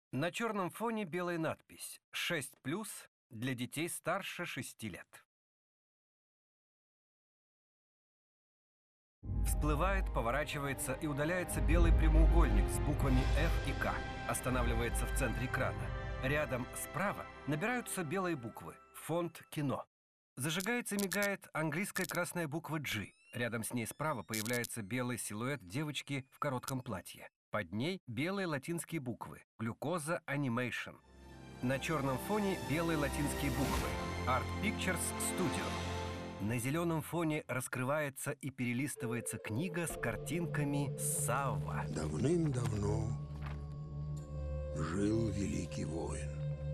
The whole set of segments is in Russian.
На черном фоне белая надпись «6+, для детей старше 6 лет». Всплывает, поворачивается и удаляется белый прямоугольник с буквами F и K. Останавливается в центре экрана. Рядом справа набираются белые буквы. Фонд «Кино». Зажигается и мигает английская красная буква G. Рядом с ней справа появляется белый силуэт девочки в коротком платье. Под ней белые латинские буквы «Глюкоза Animation». На черном фоне белые латинские буквы «Art Pictures Studio». На зеленом фоне раскрывается и перелистывается книга с картинками Савва. Давным-давно жил великий воин.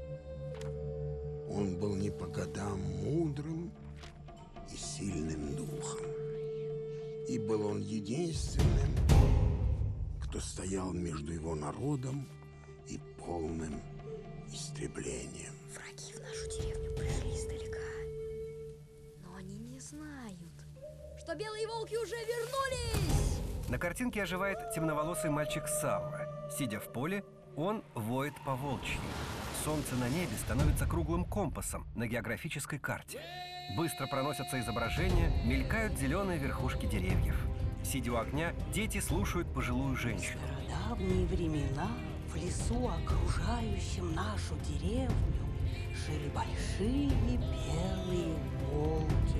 Он был не по годам мудрым и сильным духом. И был он единственным, кто стоял между его народом и полным истреблением. Враги в нашу деревню пришли издалека. Но они не знают, что белые волки уже вернулись! На картинке оживает темноволосый мальчик Савва. Сидя в поле, он воет по волчьи. Солнце на небе становится круглым компасом на географической карте. Быстро проносятся изображения, мелькают зеленые верхушки деревьев. Сидя у огня, дети слушают пожилую женщину. В стародавние времена в лесу, окружающем нашу деревню, жили большие белые волки.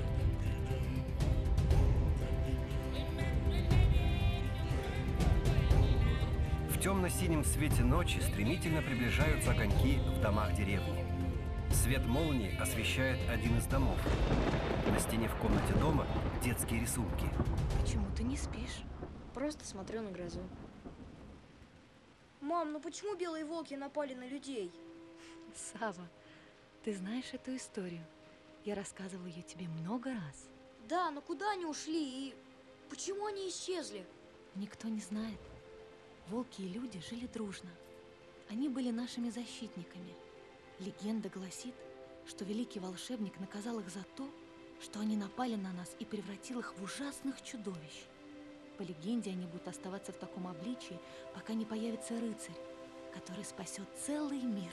В темно-синем свете ночи стремительно приближаются огоньки в домах деревни. Свет молнии освещает один из домов. На стене в комнате дома детские рисунки. Почему ты не спишь? Просто смотрю на грозу. Мам, ну почему белые волки напали на людей? Сава, ты знаешь эту историю? Я рассказывала ее тебе много раз. Да, но куда они ушли и почему они исчезли? Никто не знает. Волки и люди жили дружно. Они были нашими защитниками. Легенда гласит, что великий волшебник наказал их за то, что они напали на нас и превратил их в ужасных чудовищ. По легенде, они будут оставаться в таком обличии, пока не появится рыцарь, который спасет целый мир.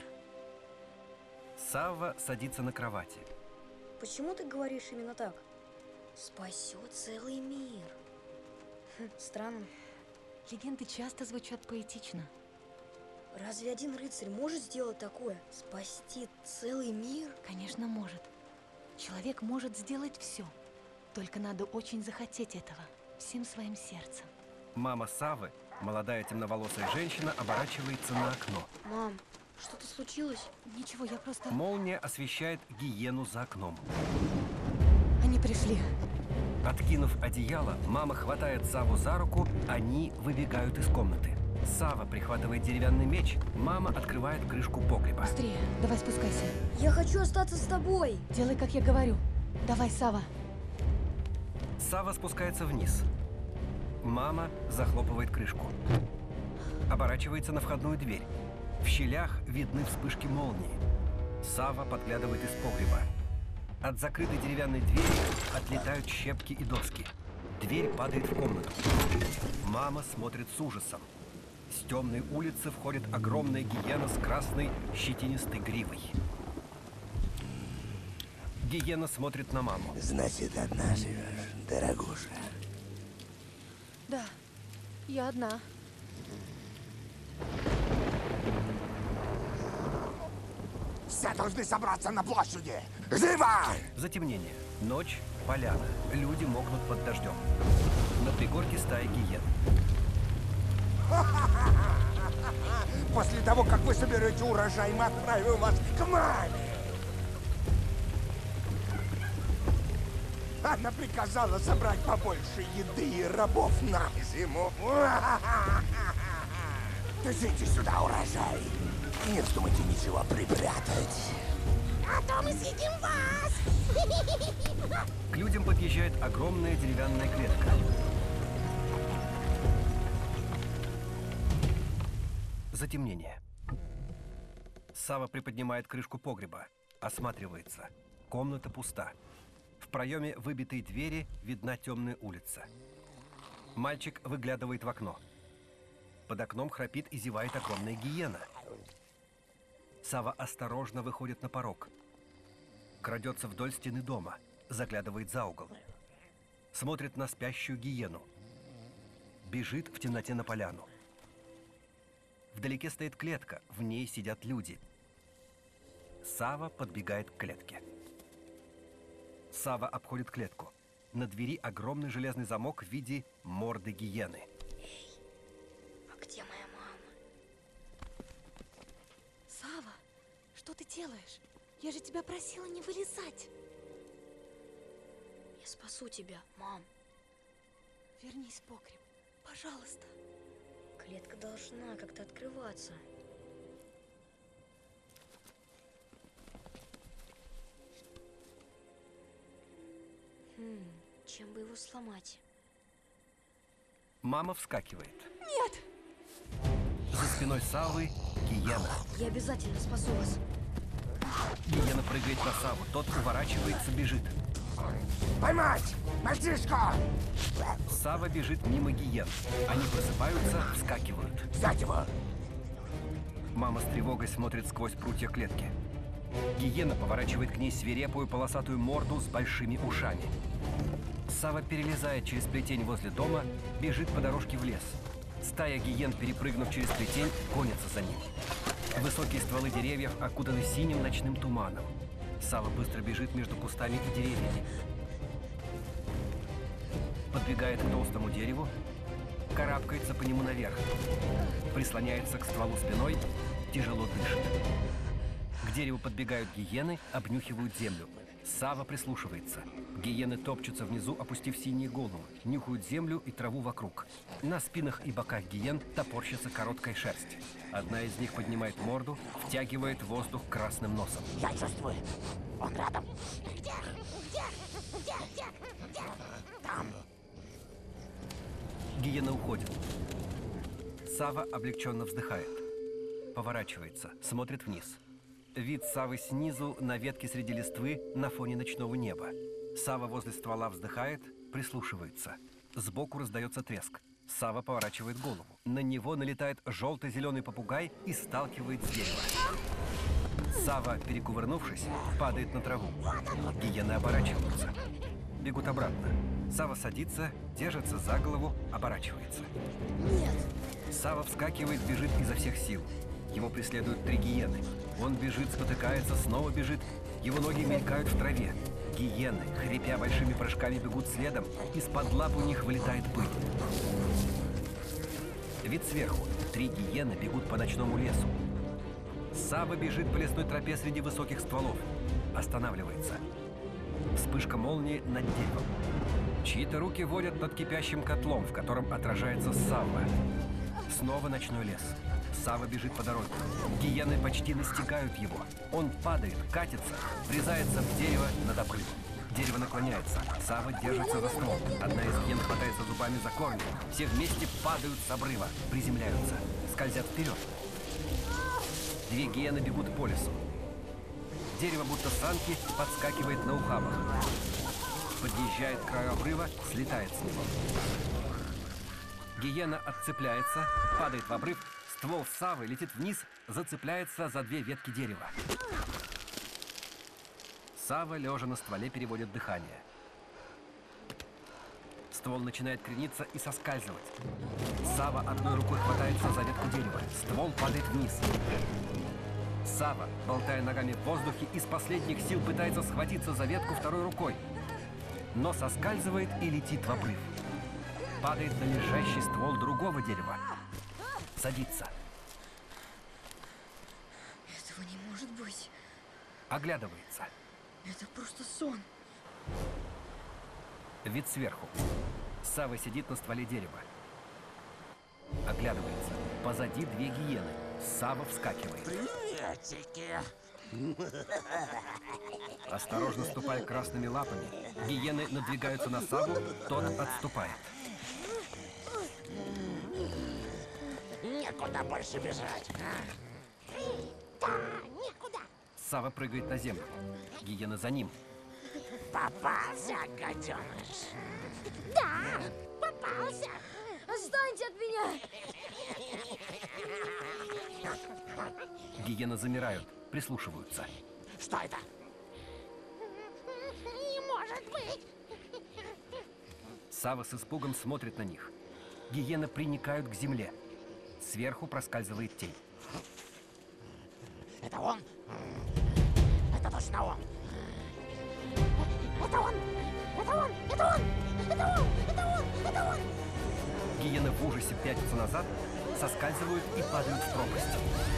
Савва садится на кровати. Почему ты говоришь именно так? Спасет целый мир. Странно. Легенды часто звучат поэтично. Разве один рыцарь может сделать такое? Спасти целый мир? Конечно, может. Человек может сделать все. Только надо очень захотеть этого всем своим сердцем. Мама Саввы, молодая темноволосая женщина, оборачивается на окно. Мам, что-то случилось? Ничего, я просто... Молния освещает гиену за окном. Они пришли. Откинув одеяло, мама хватает Савву за руку, они выбегают из комнаты. Савва прихватывает деревянный меч, мама открывает крышку погреба. Быстрее, давай спускайся. Я хочу остаться с тобой. Делай, как я говорю. Давай, Сава. Савва спускается вниз. Мама захлопывает крышку. Оборачивается на входную дверь. В щелях видны вспышки молнии. Савва подглядывает из погреба. От закрытой деревянной двери отлетают щепки и доски. Дверь падает в комнату. Мама смотрит с ужасом. С темной улицы входит огромная гиена с красной щетинистой гривой. Гиена смотрит на маму. Значит, одна живешь, дорогуша. Да, я одна. Все должны собраться на площади! Живо! Затемнение. Ночь, поляна. Люди мокнут под дождем. На пригорке стая гиен. После того, как вы соберете урожай, мы отправим вас к маме! Она приказала собрать побольше еды и рабов на зиму. Тащите сюда урожай. Не вздумайте ничего припрятать. А то мы съедим вас! К людям подъезжает огромная деревянная клетка. Затемнение. Савва приподнимает крышку погреба. Осматривается. Комната пуста. В проеме выбитой двери видна темная улица. Мальчик выглядывает в окно. Под окном храпит и зевает огромная гиена. Сава осторожно выходит на порог. Крадется вдоль стены дома, заглядывает за угол. Смотрит на спящую гиену. Бежит в темноте на поляну. Вдалеке стоит клетка, в ней сидят люди. Сава подбегает к клетке. Сава обходит клетку. На двери огромный железный замок в виде морды гиены. А где моя мама? Сава, что ты делаешь? Я же тебя просила не вылезать. Я спасу тебя, мам. Вернись в погреб, пожалуйста. Клетка должна как-то открываться. Чем бы его сломать? Мама вскакивает. Нет! За спиной Савы гиена. Я обязательно спасу вас. Гиена прыгает на Саву. Тот уворачивается, бежит. Поймать! Мальчишку! Сава бежит мимо гиен. Они просыпаются, вскакивают. Взять его! Мама с тревогой смотрит сквозь прутья клетки. Гиена поворачивает к ней свирепую полосатую морду с большими ушами. Сава перелезает через плетень возле дома, бежит по дорожке в лес. Стая гиен, перепрыгнув через плетень, гонятся за ним. Высокие стволы деревьев окутаны синим ночным туманом. Сава быстро бежит между кустами и деревьями. Подбегает к толстому дереву, карабкается по нему наверх. Прислоняется к стволу спиной, тяжело дышит. К дереву подбегают гиены, обнюхивают землю. Сава прислушивается. Гиены топчутся внизу, опустив синие головы, нюхают землю и траву вокруг. На спинах и боках гиен топорщится короткая шерсть. Одна из них поднимает морду, втягивает воздух красным носом. Я чувствую. Он рядом. Где? Там. Гиена уходит. Сава облегченно вздыхает. Поворачивается, смотрит вниз. Вид Савы снизу на ветке среди листвы на фоне ночного неба. Сава возле ствола вздыхает, прислушивается. Сбоку раздается треск. Сава поворачивает голову. На него налетает желто-зеленый попугай и сталкивает с дерева. Сава, перекувырнувшись, падает на траву. Гиены оборачиваются. Бегут обратно. Сава садится, держится за голову, оборачивается. Нет! Сава вскакивает, бежит изо всех сил. Его преследуют 3 гиены. Он бежит, спотыкается, снова бежит. Его ноги мелькают в траве. Гиены, хрипя большими прыжками, бегут следом. Из-под лап у них вылетает пыль. Вид сверху. 3 гиены бегут по ночному лесу. Сава бежит по лесной тропе среди высоких стволов. Останавливается. Вспышка молнии над деревом. Чьи-то руки водят над кипящим котлом, в котором отражается Сава. Снова ночной лес. Сава бежит по дороге. Гиены почти настигают его. Он падает, катится, врезается в дерево над обрывом. Дерево наклоняется. Сава держится за ствол. Одна из гиен хватается зубами за корни. Все вместе падают с обрыва, приземляются, скользят вперед. 2 гиены бегут по лесу. Дерево, будто санки, подскакивает на ухабах. Подъезжает к краю обрыва, слетает с него. Гиена отцепляется, падает в обрыв. Ствол Савы летит вниз, зацепляется за 2 ветки дерева. Сава, лежа на стволе, переводит дыхание. Ствол начинает крениться и соскальзывать. Сава одной рукой хватается за ветку дерева. Ствол падает вниз. Сава, болтая ногами в воздухе, из последних сил пытается схватиться за ветку второй рукой. Но соскальзывает и летит в обрыв. Падает на лежащий ствол другого дерева. Садится. Этого не может быть. Оглядывается. Это просто сон. Вид сверху. Сава сидит на стволе дерева. Оглядывается. Позади 2 гиены. Сава вскакивает. Приветики! Осторожно ступая красными лапами, гиены надвигаются на Саву, тот отступает. Некуда больше бежать. Сава прыгает на землю. Гиена за ним. Попался, гаденыш. Да, попался. Отстаньте от меня. Гиены замирают, прислушиваются. Что это? Не может быть! Савва с испугом смотрит на них. Гиены приникают к земле. Сверху проскальзывает тень. Это он? Это точно он! Это он! Это он! Это он! Это он! Это он! Это он! Гиены в ужасе пятятся назад, соскальзывают и падают в пропасть.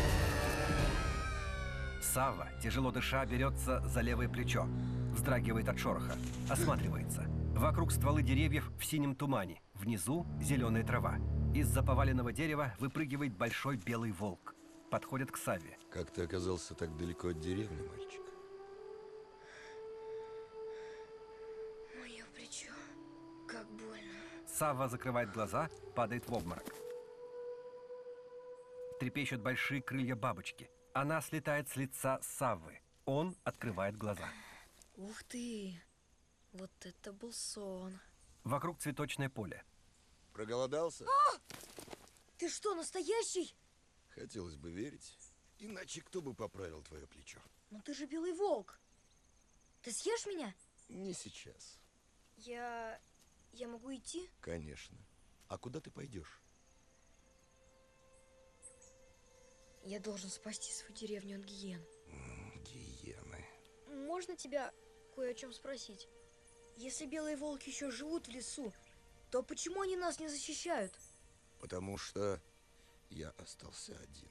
Савва, тяжело дыша, берется за левое плечо. Вздрагивает от шороха. Осматривается. Вокруг стволы деревьев в синем тумане. Внизу зеленая трава. Из-за поваленного дерева выпрыгивает большой белый волк. Подходит к Савве. Как ты оказался так далеко от деревни, мальчик? Мое плечо. Как больно. Савва закрывает глаза, падает в обморок. Трепещут большие крылья бабочки. Она слетает с лица Саввы. Он открывает глаза. Ух ты! Вот это был сон. Вокруг цветочное поле. Проголодался? Ты что, настоящий? Хотелось бы верить. Иначе кто бы поправил твое плечо? Ну ты же белый волк. Ты съешь меня? Не сейчас. Я могу идти? Конечно. А куда ты пойдешь? Я должен спасти свою деревню от гиен. Гиены. Можно тебя кое о чем спросить? Если белые волки еще живут в лесу, то почему они нас не защищают? Потому что я остался один.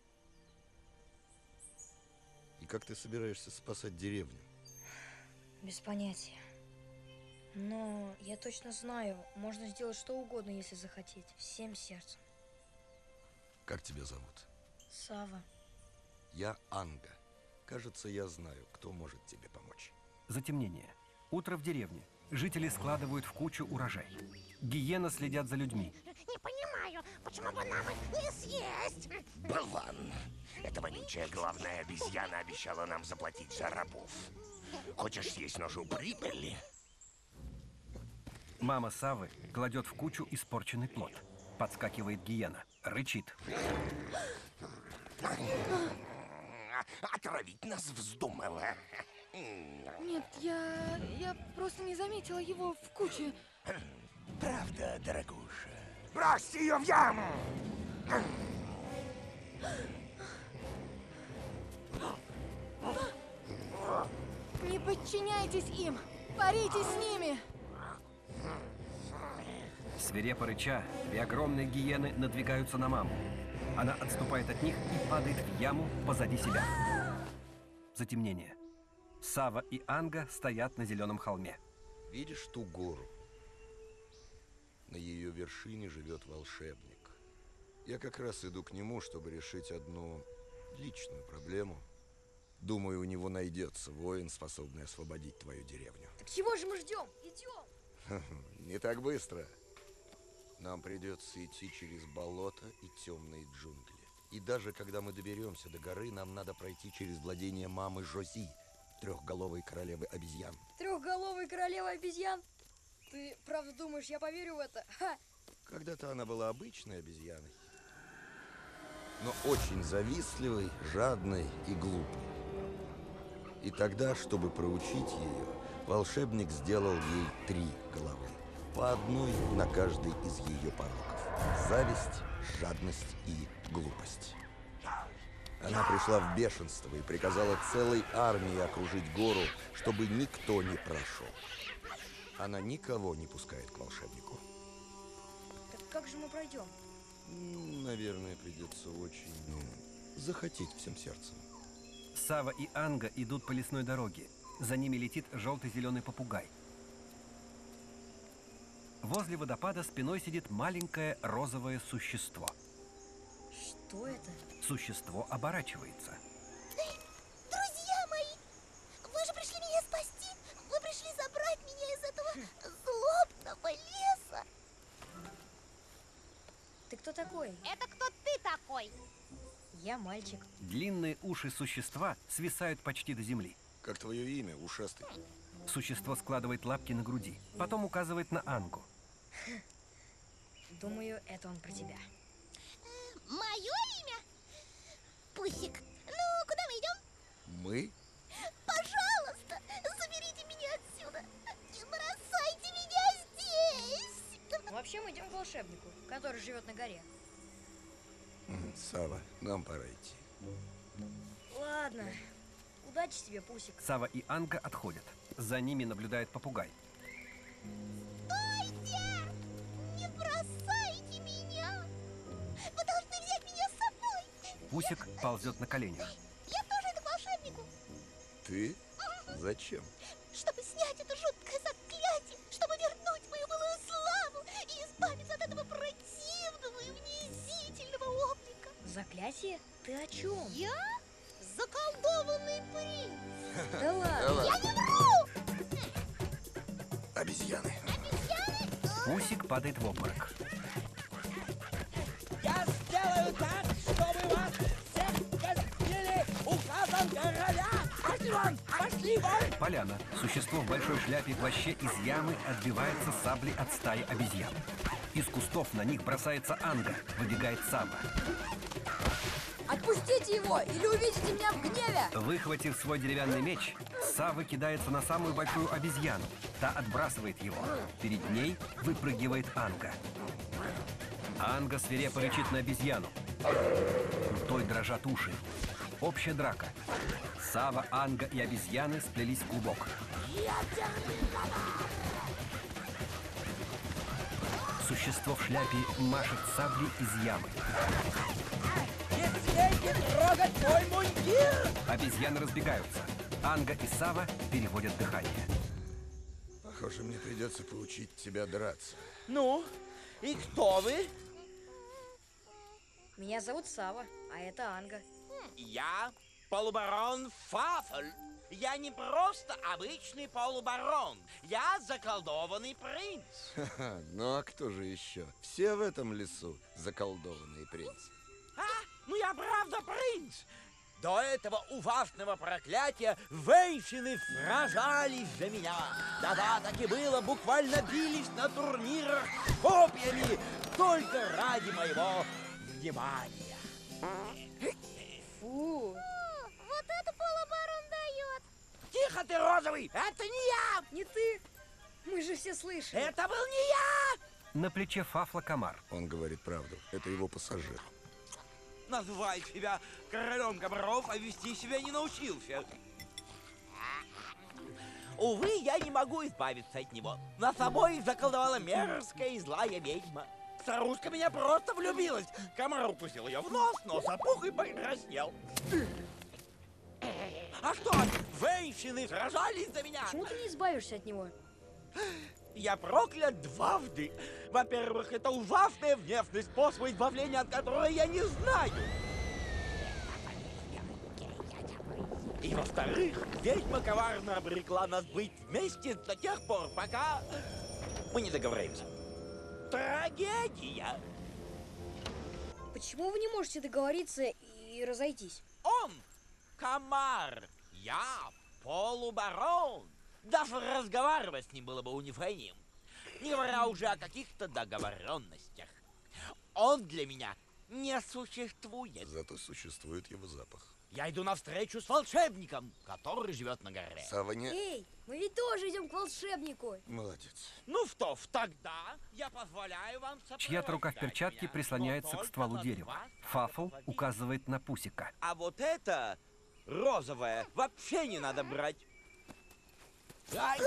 И как ты собираешься спасать деревню? Без понятия. Но я точно знаю, можно сделать что угодно, если захотеть. Всем сердцем. Как тебя зовут? Савва. Я Анга. Кажется, я знаю, кто может тебе помочь. Затемнение. Утро в деревне. Жители складывают в кучу урожай. Гиены следят за людьми. Не понимаю, почему бы нам их не съесть? Болван! Эта вонючая главная обезьяна обещала нам заплатить за рабов. Хочешь съесть нашу прибыль? Мама Саввы кладет в кучу испорченный плод. Подскакивает гиена. Рычит. Отравить нас вздумала. Нет, я просто не заметила его в куче. Правда, дорогуша? Бросьте ее в яму! Не подчиняйтесь им! Боритесь с ними! Свирепо рыча, две огромные гиены надвигаются на маму. Она отступает от них и падает в яму позади себя. Затемнение. Савва и Анга стоят на зеленом холме. Видишь ту гору? На ее вершине живет волшебник. Я как раз иду к нему, чтобы решить одну личную проблему. Думаю, у него найдется воин, способный освободить твою деревню. Так чего же мы ждем? Идем! Не так быстро. Нам придется идти через болото и темные джунгли. И даже когда мы доберемся до горы, нам надо пройти через владение мамы Жози, трехголовой королевы обезьян. Трехголовый королева обезьян? Ты правда думаешь, я поверю в это? Ха! Когда-то она была обычной обезьяной, но очень завистливой, жадной и глупой. И тогда, чтобы проучить ее, волшебник сделал ей 3 головы. По одной на каждый из ее пороков. Зависть, жадность и глупость. Она пришла в бешенство и приказала целой армии окружить гору, чтобы никто не прошел. Она никого не пускает к волшебнику. Так как же мы пройдем? Наверное, придется очень, захотеть всем сердцем. Савва и Анга идут по лесной дороге. За ними летит желто-зеленый попугай. Возле водопада спиной сидит маленькое розовое существо. Что это? Существо оборачивается. Друзья мои, вы же пришли меня спасти. Вы пришли забрать меня из этого злобного леса. Ты кто такой? Это кто ты такой? Я мальчик. Длинные уши существа свисают почти до земли. Как твое имя, ушастый? Существо складывает лапки на груди, потом указывает на Ангу. Думаю, это он про тебя. Мое имя? Пусик. Сава, нам пора идти. Ладно. Удачи тебе, Пусик. Сава и Анга отходят. За ними наблюдает попугай. Стойте! Не бросайте меня! Вы должны взять меня с собой! Пусик ползет на коленях. Я тоже иду к волшебнику. Ты? Зачем? Чтобы снять это жуткое заклятие, чтобы вернуть мою былую славу и избавиться от этого противного и унизительного облика. Заклятие? Ты о чем? Я заколдованный принц. Да ладно. Я не вру! Обезьяны. Пусик падает в обморок. Я сделаю так, чтобы вас всех казнили указом короля! Пошли вон! Пошли вон! Поляна. Существо в большой шляпе и плаще из ямы отбивается саблей от стаи обезьян. Из кустов на них бросается Анга. Выбегает Сава. Отпустите его, или увидите меня в гневе! Выхватив свой деревянный меч, Сава кидается на самую большую обезьяну. Та отбрасывает его. Перед ней выпрыгивает Анга. Анга свирепо рычит на обезьяну. У той дрожат уши. Общая драка. Сава, Анга и обезьяны сплелись в клубок. Существо в шляпе машет саблей из ямы. Не смейте трогать мой мундир! Обезьяны разбегаются. Анга и Сава переводят дыхание. Похоже, мне придется поучить тебя драться. Ну, и кто вы? Меня зовут Сава, а это Анга. Я полубарон Фафль. Я не просто обычный полубарон. Я заколдованный принц. Ха-ха, ну а кто же еще? Все в этом лесу заколдованные принцы. А? Ну я правда принц. До этого ужасного проклятия женщины сражались за меня. Да-да, так и было, буквально бились на турнирах копьями только ради моего внимания. Фу. Вот это полубарон дает. Тихо ты, розовый! Это не я! Не ты. Мы же все слышали. Это был не я! На плече Фафла комар. Он говорит правду. Это его пассажир. Называет себя королем комаров, а вести себя не научился. Увы, я не могу избавиться от него. На собой заколдовала мерзкая и злая ведьма. Старушка меня просто влюбилась. Комар укусил ее в нос, нос опух и покраснел. А что, женщины сражались за меня? Почему ты не избавишься от него? Я проклят дважды. Во-первых, это ужасная внешний способ избавления, от которой я не знаю. И во-вторых, ведьма коварно обрекла нас быть вместе до тех пор, пока мы не договоримся. Трагедия. Почему вы не можете договориться и разойтись? Он комар, я полубарон. Даже разговаривать с ним было бы унизением. Не говоря уже о каких-то договоренностях. Он для меня не существует. Зато существует его запах. Я иду навстречу с волшебником, который живет на горе. Сава не... Эй, мы ведь тоже идем к волшебнику. Молодец. Ну что ж, тогда я позволяю вам сопровождать Чья-то рука в перчатке меня, прислоняется но к стволу только дерева. вас Фафл освободить. указывает на Пусика. А вот это розовое вообще не надо брать. Ай!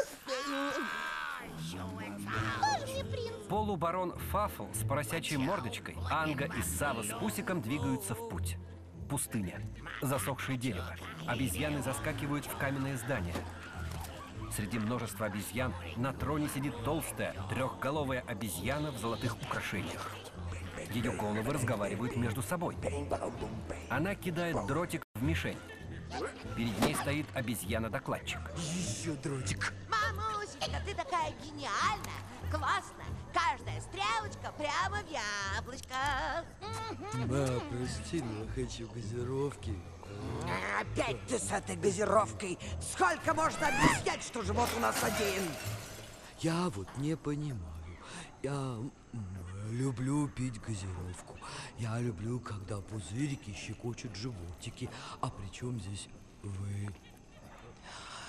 Полубарон Фафл с поросячьей мордочкой, Анга и Сава с Пусиком двигаются в путь. Пустыня. Засохшее дерево. Обезьяны заскакивают в каменное здание. Среди множества обезьян на троне сидит толстая, трехголовая обезьяна в золотых украшениях. Ее головы разговаривают между собой. Она кидает дротик в мишень. Перед ней стоит обезьяна-докладчик. Еще дротик. Мамусь, это ты такая гениальная, классная. Каждая стрелочка прямо в яблочко. Да, прости, но хочу газировки. Опять ты с этой газировкой. Сколько можно объяснять, что живот у нас один? Я вот не понимаю. Я люблю пить газировку. Я люблю, когда пузырики щекочут животики. А при чем здесь вы?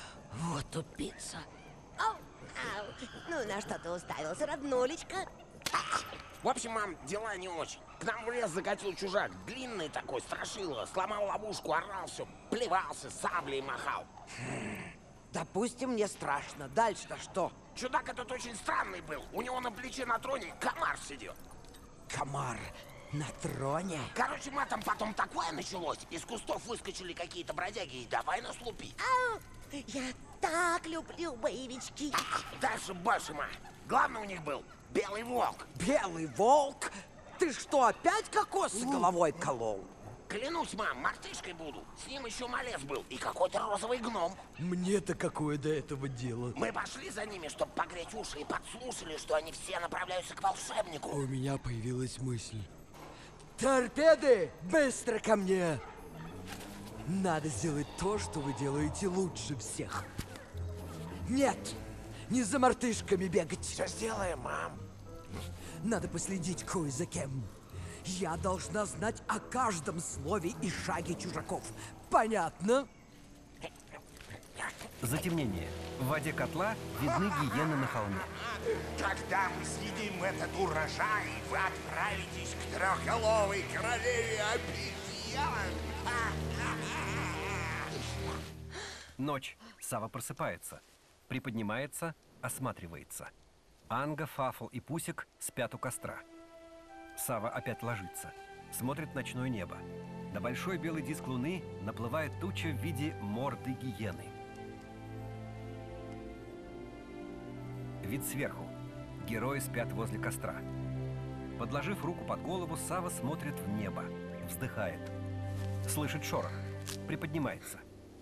Вот тупица. Ау, ау. Ну, на что ты уставился, роднулечка? В общем, мам, дела не очень. К нам в лес закатил чужак. Длинный такой, страшила. Сломал ловушку, орал все, плевался, саблей махал. Допустим, мне страшно. Дальше-то что? Чудак этот очень странный был. У него на плече на троне комар сидел. Комар на троне? Короче, матом потом такое началось. Из кустов выскочили какие-то бродяги и давай нас лупить. Я так люблю боевички. Дальше больше, ма. Главный у них был белый волк. Белый волк? Ты что, опять кокосы головой колол? Клянусь, мам, мартышкой буду. С ним еще малец был и какой-то розовый гном. Мне-то какое до этого дело? Мы пошли за ними, чтобы погреть уши, и подслушали, что они все направляются к волшебнику. У меня появилась мысль. Торпеды, быстро ко мне! Надо сделать то, что вы делаете лучше всех. Нет, не за мартышками бегать. Все сделаем, мам. Надо последить кое за кем. Я должна знать о каждом слове и шаге чужаков. Понятно? Затемнение. В воде котла видны гиены на холме. Когда мы съедим этот урожай, вы отправитесь к трехголовой королеве обезьян. Ночь. Сава просыпается. Приподнимается, осматривается. Анга, Фафл и Пусик спят у костра. Сава опять ложится. Смотрит ночное небо. На большой белый диск луны наплывает туча в виде морды гиены. Вид сверху. Герои спят возле костра. Подложив руку под голову, Сава смотрит в небо. Вздыхает. Слышит шорох. Приподнимается.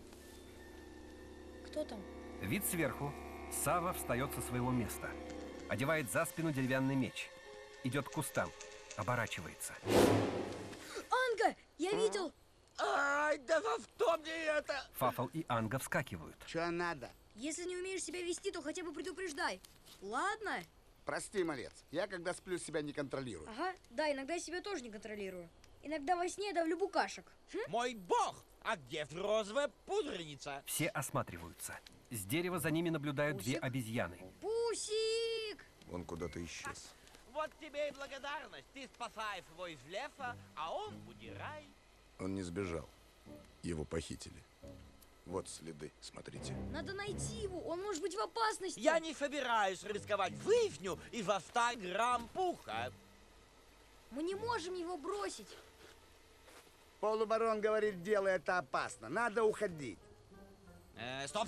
Кто там? Вид сверху. Сава встает со своего места. Одевает за спину деревянный меч. Идет к кустам. Оборачивается. Анга! Я видел! Ай, да что мне это? Фафл и Анга вскакивают. Что надо? Если не умеешь себя вести, то хотя бы предупреждай. Ладно? Прости, малец. Я когда сплю, себя не контролирую. Ага, да, иногда я себя тоже не контролирую. Иногда во сне давлю букашек. Мой бог! А где розовая пудреница? Все осматриваются. С дерева за ними наблюдают две обезьяны. Пусик! Он куда-то исчез. Вот тебе и благодарность. Ты спасаешь его из леса, а он удирай. Он не сбежал. Его похитили. Вот следы, смотрите. Надо найти его, он может быть в опасности. Я не собираюсь рисковать жизнью из-за 100 грамм пуха. Мы не можем его бросить. Полубарон говорит, дело это опасно. Надо уходить. Стоп!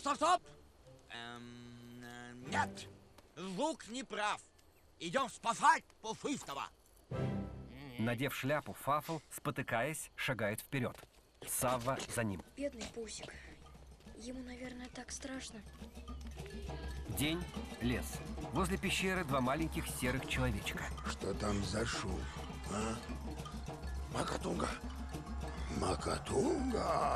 Нет! Лук не прав. Идем спасать пушистого. Надев шляпу, Фафл, спотыкаясь, шагает вперед. Савва за ним. Бедный Пусик. Ему, наверное, так страшно. День, лес. Возле пещеры два маленьких серых человечка. Что там за шум, а? Макатунга. Макатунга!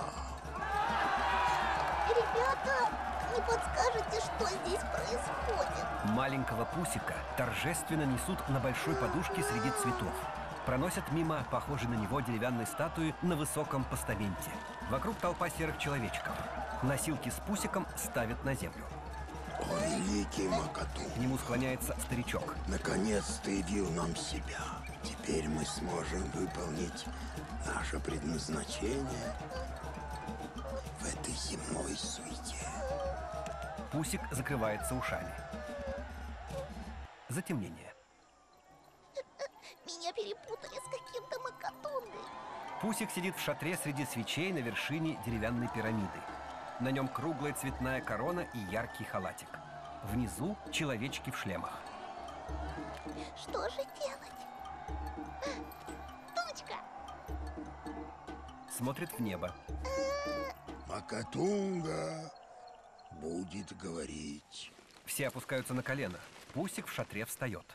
Ребята, не подскажете, что здесь происходит? Маленького Пусика торжественно несут на большой подушке среди цветов. Проносят мимо похожей на него деревянной статуи на высоком постаменте. Вокруг толпа серых человечков. Носилки с Пусиком ставят на землю. О, великий Макатунга! К нему склоняется старичок. Наконец ты явил нам себя. Теперь мы сможем выполнить наше предназначение в этой земной суете. Пусик закрывается ушами. Затемнение. Меня перепутали с каким-то Макатунгой. Пусик сидит в шатре среди свечей на вершине деревянной пирамиды. На нем круглая цветная корона и яркий халатик. Внизу человечки в шлемах. Что же делать? Тучка! Смотрит в небо. Макатунга будет говорить. Все опускаются на колено. Пусик в шатре встает.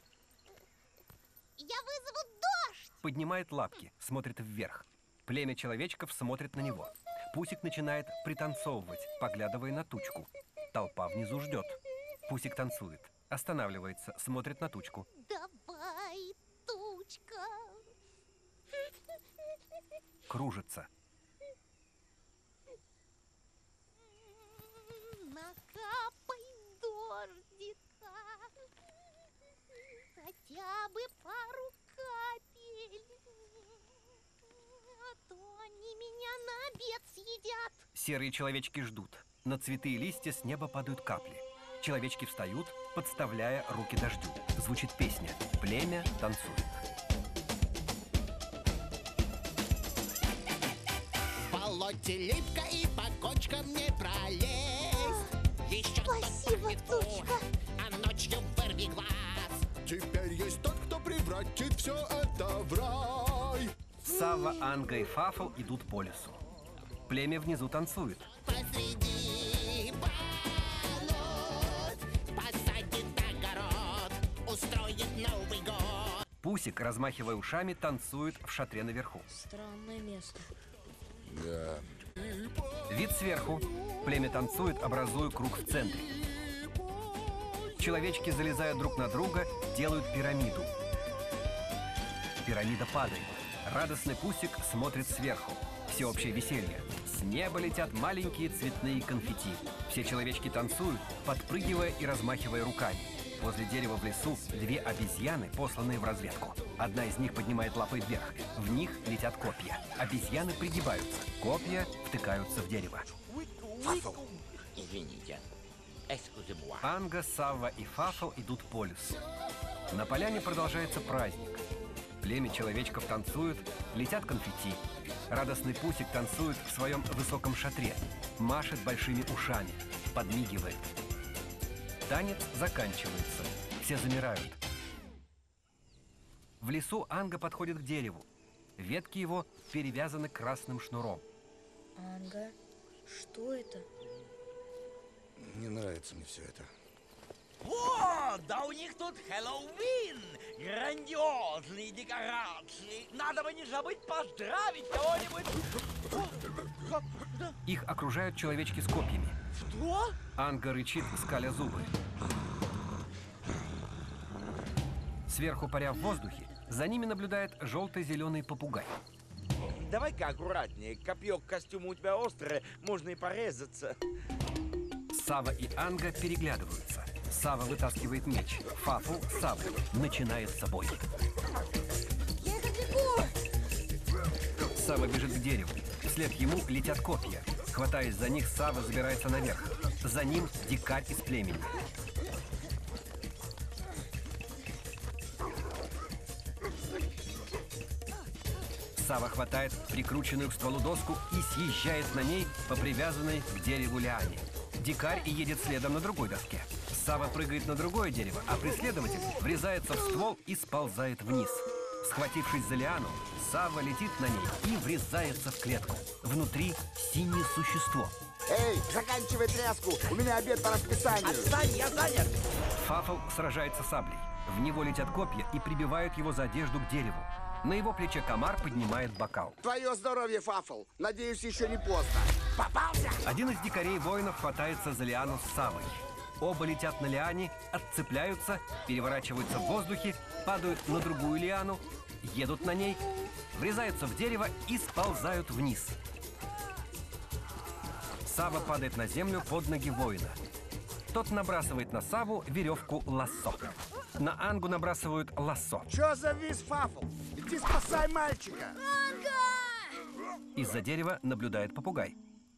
Я вызову дождь! Поднимает лапки, смотрит вверх. Племя человечков смотрит на него. Пусик начинает пританцовывать, поглядывая на тучку. Толпа внизу ждет. Пусик танцует, останавливается, смотрит на тучку. Давай, тучка! Кружится. Накапай дождика! Хотя бы пару капель. А то они меня на обед съедят. Серые человечки ждут. На цветы и листья с неба падают капли. Человечки встают, подставляя руки дождю. Звучит песня. Племя танцует. В болоте липко и по кочкам не пролезть. Еще спасибо, Тучка. А ночью вырви глаз. Теперь есть тот, кто превратит все это в рай. Савва, Анга и Фафл идут по лесу. Племя внизу танцует. Посреди болот посадит огород, устроит Новый год. Пусик, размахивая ушами, танцует в шатре наверху. Странное место. Да. Вид сверху. Племя танцует, образуя круг в центре. Человечки, залезая друг на друга, делают пирамиду. Пирамида падает. Радостный Пусик смотрит сверху. Всеобщее веселье. С неба летят маленькие цветные конфетти. Все человечки танцуют, подпрыгивая и размахивая руками. Возле дерева в лесу две обезьяны, посланные в разведку. Одна из них поднимает лапы вверх. В них летят копья. Обезьяны пригибаются. Копья втыкаются в дерево. Фафл, извините. Excusez-moi. Анга, Савва и Фафл идут по лесу. На поляне продолжается праздник. Племя человечков танцуют, летят конфетти. Радостный Пусик танцует в своем высоком шатре, машет большими ушами, подмигивает. Танец заканчивается. Все замирают. В лесу Анга подходит к дереву. Ветки его перевязаны красным шнуром. Анга, что это? Не нравится мне все это. О, да у них тут Хэллоуин! Грандиозные декорации! Надо бы не забыть поздравить кого-нибудь! Их окружают человечки с копьями. Что? Анга рычит, скаля зубы. Сверху, паря в воздухе, за ними наблюдает желто-зеленый попугай. Давай-ка аккуратнее, копье к костюму у тебя острое, можно и порезаться. Савва и Анга переглядываются. Савва вытаскивает меч. Фафл — саблю. Начинается бой. Я их отвлеку! Савва бежит к дереву. Вслед ему летят копья. Хватаясь за них, Савва забирается наверх. За ним дикарь из племени. Савва хватает прикрученную к стволу доску и съезжает на ней по привязанной к дереву лиане. Дикарь едет следом на другой доске. Савва прыгает на другое дерево, а преследователь врезается в ствол и сползает вниз. Схватившись за лиану, Савва летит на ней и врезается в клетку. Внутри синее существо. Эй, заканчивай тряску! У меня обед по расписанию! Отстань, я занят! Фафл сражается саблей. В него летят копья и прибивают его за одежду к дереву. На его плече комар поднимает бокал. Твое здоровье, Фафл! Надеюсь, еще не поздно. Попался! Один из дикарей-воинов хватается за лиану с Саввой. Оба летят на лиане, отцепляются, переворачиваются в воздухе, падают на другую лиану, едут на ней, врезаются в дерево и сползают вниз. Савва падает на землю под ноги воина. Тот набрасывает на Савву веревку лассо. На Ангу набрасывают лассо. Че завис, Фафл? Иди спасай мальчика! Анга! Из-за дерева наблюдает попугай.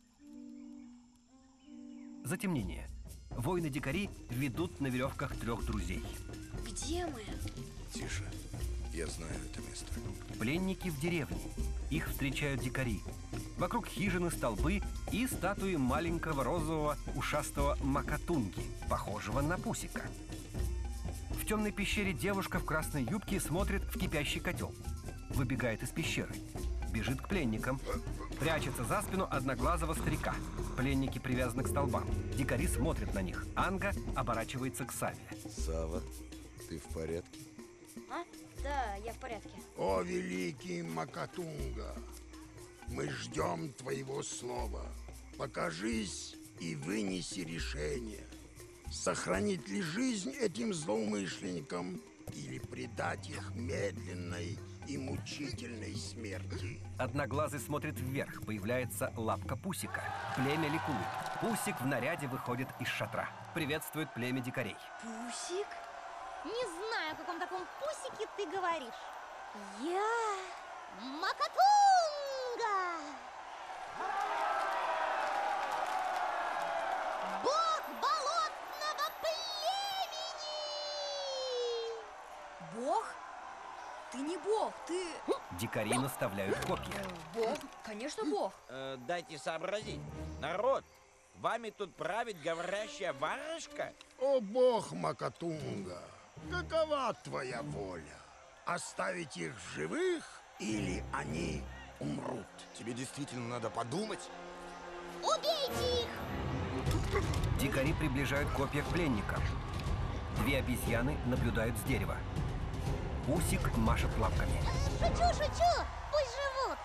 Затемнение. Воины-дикари ведут на веревках трех друзей. Где мы? Тише. Я знаю это место. Пленники в деревне. Их встречают дикари. Вокруг хижины столбы и статуи маленького розового ушастого макатунги, похожего на Пусика. В темной пещере девушка в красной юбке смотрит в кипящий котел. Выбегает из пещеры. Бежит к пленникам. Прячется за спину одноглазого старика. Пленники привязаны к столбам. Дикари смотрят на них. Анга оборачивается к Савве. Савва, ты в порядке? А? Да, я в порядке. О, великий Макатунга, мы ждем твоего слова. Покажись и вынеси решение. Сохранить ли жизнь этим злоумышленникам или предать их медленной и мучительной смерти? Одноглазый смотрит вверх. Появляется лапка Пусика. Племя ликует. Пусик в наряде выходит из шатра. Приветствует племя дикарей. Пусик? Не знаю, о каком таком пусике ты говоришь. Я Макатунга! Бог болотного племени! Бог? Ты не бог, ты... Дикари наставляют копья. Бог? Конечно, бог. Дайте сообразить. Народ, вами тут правит говорящая варежка? О, бог Макатунга, какова твоя воля? Оставить их живых или они умрут? Тебе действительно надо подумать? Убейте их! Дикари приближают копья к пленникам. Две обезьяны наблюдают с дерева. Пусик машет лапками. Шучу, шучу! Пусть живут!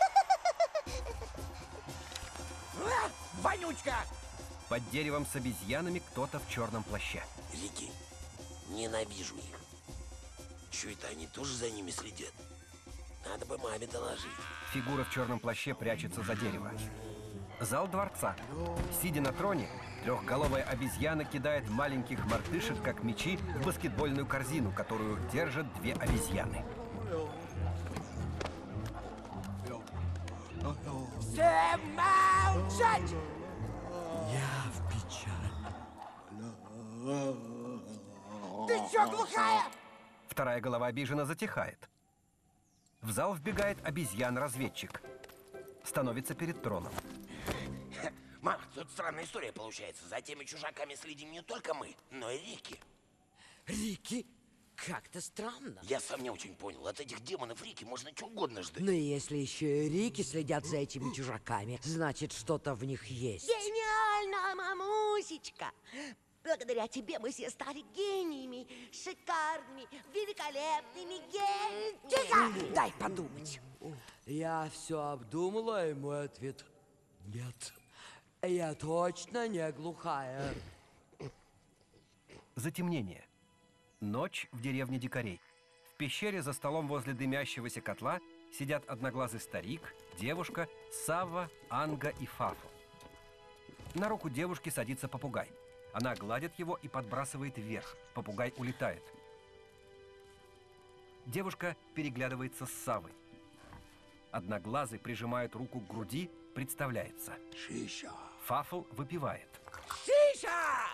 Вонючка! Под деревом с обезьянами кто-то в черном плаще. Рики, ненавижу их. Чё это они тоже за ними следят? Надо бы маме доложить. Фигура в черном плаще прячется за дерево. Зал дворца. Сидя на троне, трехголовая обезьяна кидает маленьких мартышек, как мячи, в баскетбольную корзину, которую держат две обезьяны. Все молчать! Я в печали. Ты чё, глухая? Вторая голова обиженно затихает. В зал вбегает обезьян-разведчик. Становится перед троном. Мам, тут странная история получается. За теми чужаками следим не только мы, но и Рики. Рики? Как-то странно. Я сам не очень понял. От этих демонов Рики можно что угодно ждать. Но если еще и Рики следят за этими чужаками, значит, что-то в них есть. Гениально, мамусечка! Благодаря тебе мы все стали гениями, шикарными, великолепными гениями. Тихо! Дай подумать. Я все обдумала, и мой ответ нет. Я точно не глухая. Затемнение. Ночь в деревне дикарей. В пещере за столом возле дымящегося котла сидят одноглазый старик, девушка, Савва, Анга и Фафу. На руку девушки садится попугай. Она гладит его и подбрасывает вверх. Попугай улетает. Девушка переглядывается с Саввой. Одноглазый прижимает руку к груди, представляется. Шиша. Фафл выпивает. Шиша!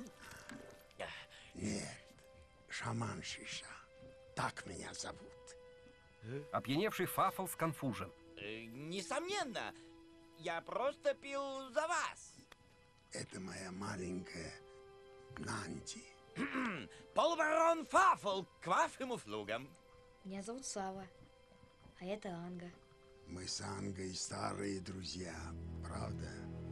Нет, шаман Шиша. Так меня зовут. Опьяневший Фафл сконфужен. Несомненно, я просто пил за вас. Это моя маленькая Нанти. Полубарон Фафл, к вашим услугам. Меня зовут Сава, а это Анга. Мы с Ангой старые друзья, правда?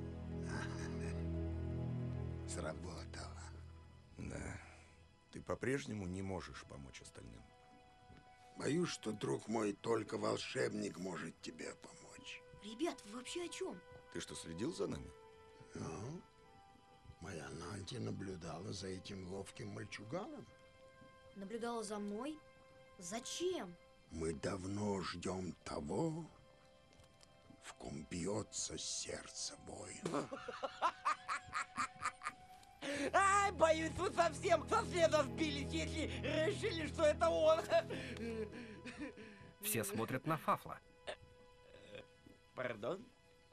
Сработало. Да. Ты по-прежнему не можешь помочь остальным. Боюсь, что, друг мой, только волшебник может тебе помочь. Ребят, вы вообще о чем? Ты что, следил за нами? Ну, моя Нанти наблюдала за этим ловким мальчуганом. Наблюдала за мной? Зачем? Мы давно ждем того, в ком бьется сердце воина. Ай, боюсь, вы совсем со следа сбились, если решили, что это он. Все смотрят на Фафла. Пардон?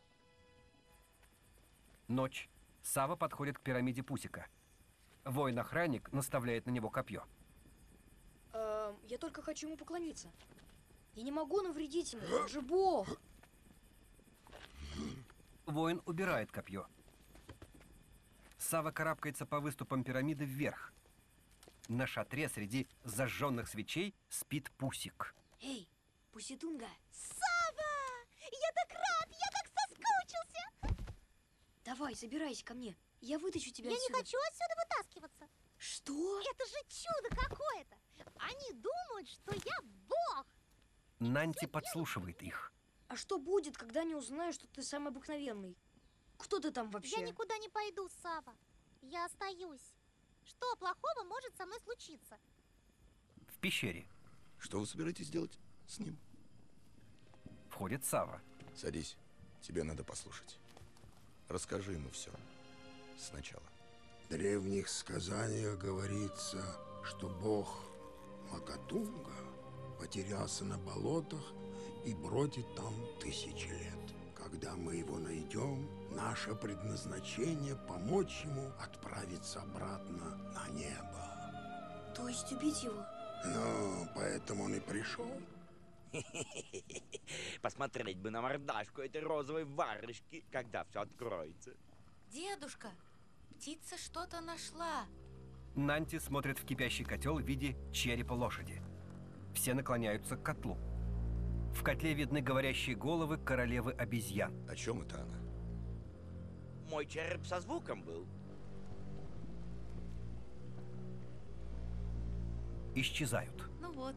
Ночь. Сава подходит к пирамиде Пусика. Воин-охранник наставляет на него копье. Я только хочу ему поклониться. Я не могу навредить ему, он же бог. Воин убирает копье. Сава карабкается по выступам пирамиды вверх. На шатре среди зажженных свечей спит Пусик. Эй, Пуситунга. Сава! Я так рад, я так соскучился! Давай, забирайся ко мне. Я вытащу тебя Я отсюда. не хочу отсюда вытаскиваться. Что? Это же чудо какое-то! Они думают, что я бог! Нанти подслушивает их. А что будет, когда они узнают, что ты самый обыкновенный? Кто ты там вообще? Я никуда не пойду, Сава. Я остаюсь. Что плохого может со мной случиться? В пещере. Что вы собираетесь делать с ним? Входит Сава. Садись. Тебе надо послушать. Расскажи ему все. Сначала. В древних сказаниях говорится, что бог Макатунга потерялся на болотах и бродит там 1000 лет. Когда мы его найдем, наше предназначение помочь ему отправиться обратно на небо. То есть убить его? Ну, поэтому он и пришел. Посмотреть бы на мордашку этой розовой варежки, когда все откроется. Дедушка, птица что-то нашла. Нанти смотрит в кипящий котел в виде черепа лошади. Все наклоняются к котлу. В котле видны говорящие головы королевы обезьян. О чем это она? Мой череп со звуком был. Исчезают. Ну вот.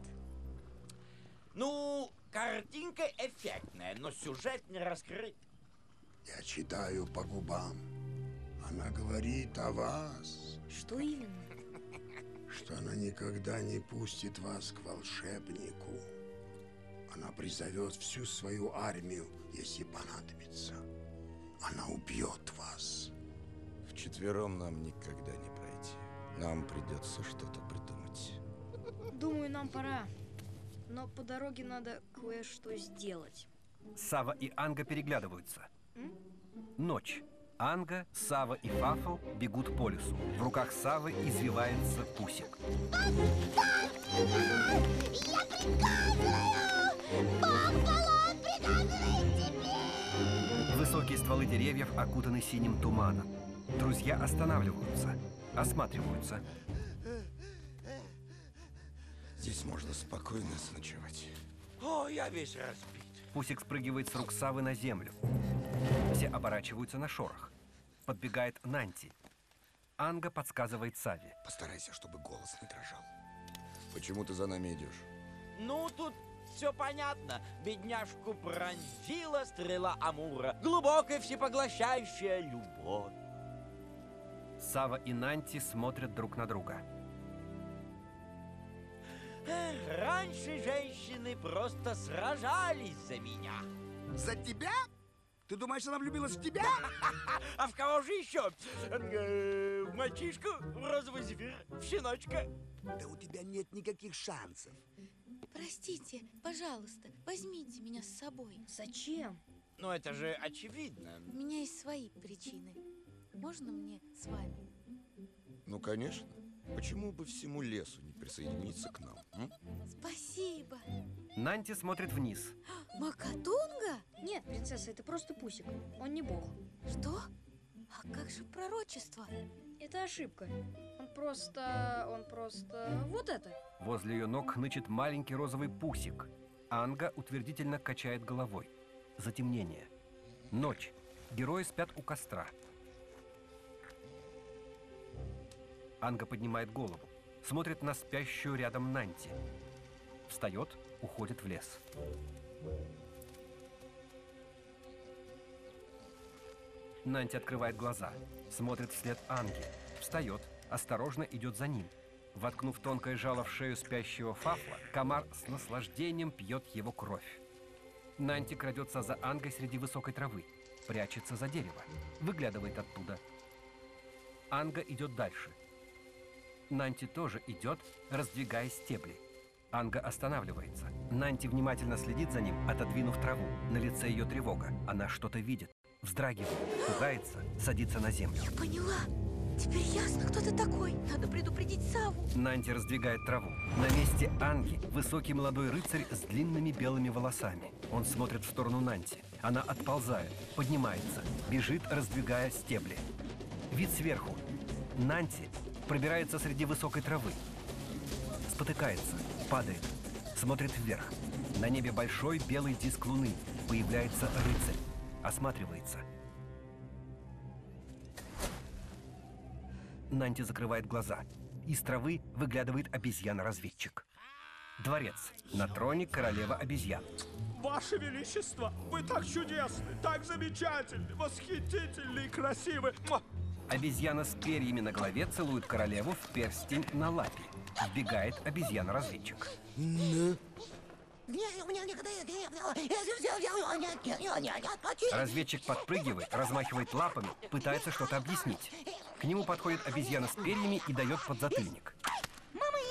Ну, картинка эффектная, но сюжет не раскрыт. Я читаю по губам. Она говорит о вас. Что именно? Что она никогда не пустит вас к волшебнику. Она призовет всю свою армию, если понадобится. Она убьет вас. Вчетвером нам никогда не пройти. Нам придется что-то придумать. Думаю, нам пора. Но по дороге надо кое-что сделать. Сава и Анга переглядываются. Ночь. Анга, Сава и Фафл бегут по лесу. В руках Савы извивается Пусик. Я приказываю! Бог-баллон приказывает тебе! Высокие стволы деревьев окутаны синим туманом. Друзья останавливаются, осматриваются. Здесь можно спокойно заночевать. О, я весь разбит. Пусик спрыгивает с рук Савы на землю. Все оборачиваются на шорох. Подбегает Нанти. Анга подсказывает Саве. Постарайся, чтобы голос не дрожал. Почему ты за нами идешь? Ну, тут все понятно. Бедняжку пронзила стрела Амура. Глубокая всепоглощающая любовь. Сава и Нанти смотрят друг на друга. Раньше женщины просто сражались за меня. За тебя? Ты думаешь, она влюбилась в тебя? А в кого же еще? В мальчишку, в розовый зверь, в щеночка. Да у тебя нет никаких шансов. Простите, пожалуйста, возьмите меня с собой. Зачем? Ну, это же очевидно. У меня есть свои причины. Можно мне с вами? Ну, конечно. Почему бы всему лесу не присоединиться к нам? Спасибо. Нанти смотрит вниз. Макатунга? Нет, принцесса, это просто Пусик. Он не бог. Что? А как же пророчество? Это ошибка. Он просто... Вот это. Возле ее ног хнычет маленький розовый Пусик. Анга утвердительно качает головой. Затемнение. Ночь. Герои спят у костра. Анга поднимает голову, смотрит на спящую рядом Нанти. Встает, уходит в лес. Нанти открывает глаза, смотрит вслед Анге. Встает, осторожно идет за ним. Воткнув тонкое жало в шею спящего Фафла, комар с наслаждением пьет его кровь. Нанти крадется за Ангой среди высокой травы, прячется за дерево, выглядывает оттуда. Анга идет дальше. Нанти тоже идет, раздвигая стебли. Анга останавливается. Нанти внимательно следит за ним, отодвинув траву. На лице ее тревога. Она что-то видит. Вздрагивает, пугается, садится на землю. Я поняла. Теперь ясно, кто ты такой. Надо предупредить Саву. Нанти раздвигает траву. На месте Анги высокий молодой рыцарь с длинными белыми волосами. Он смотрит в сторону Нанти. Она отползает, поднимается, бежит, раздвигая стебли. Вид сверху. Нанти пробирается среди высокой травы. Спотыкается, падает, смотрит вверх. На небе большой белый диск луны. Появляется рыцарь. Осматривается. Нанти закрывает глаза. Из травы выглядывает обезьяна-разведчик. Дворец. На троне королева обезьян. Ваше Величество, вы так чудесны, так замечательны, восхитительны и красивы. Обезьяна с перьями на голове целует королеву в перстень на лапе. Вбегает обезьяна-разведчик. Разведчик подпрыгивает, размахивает лапами, пытается что-то объяснить. К нему подходит обезьяна с перьями и дает подзатыльник. Мама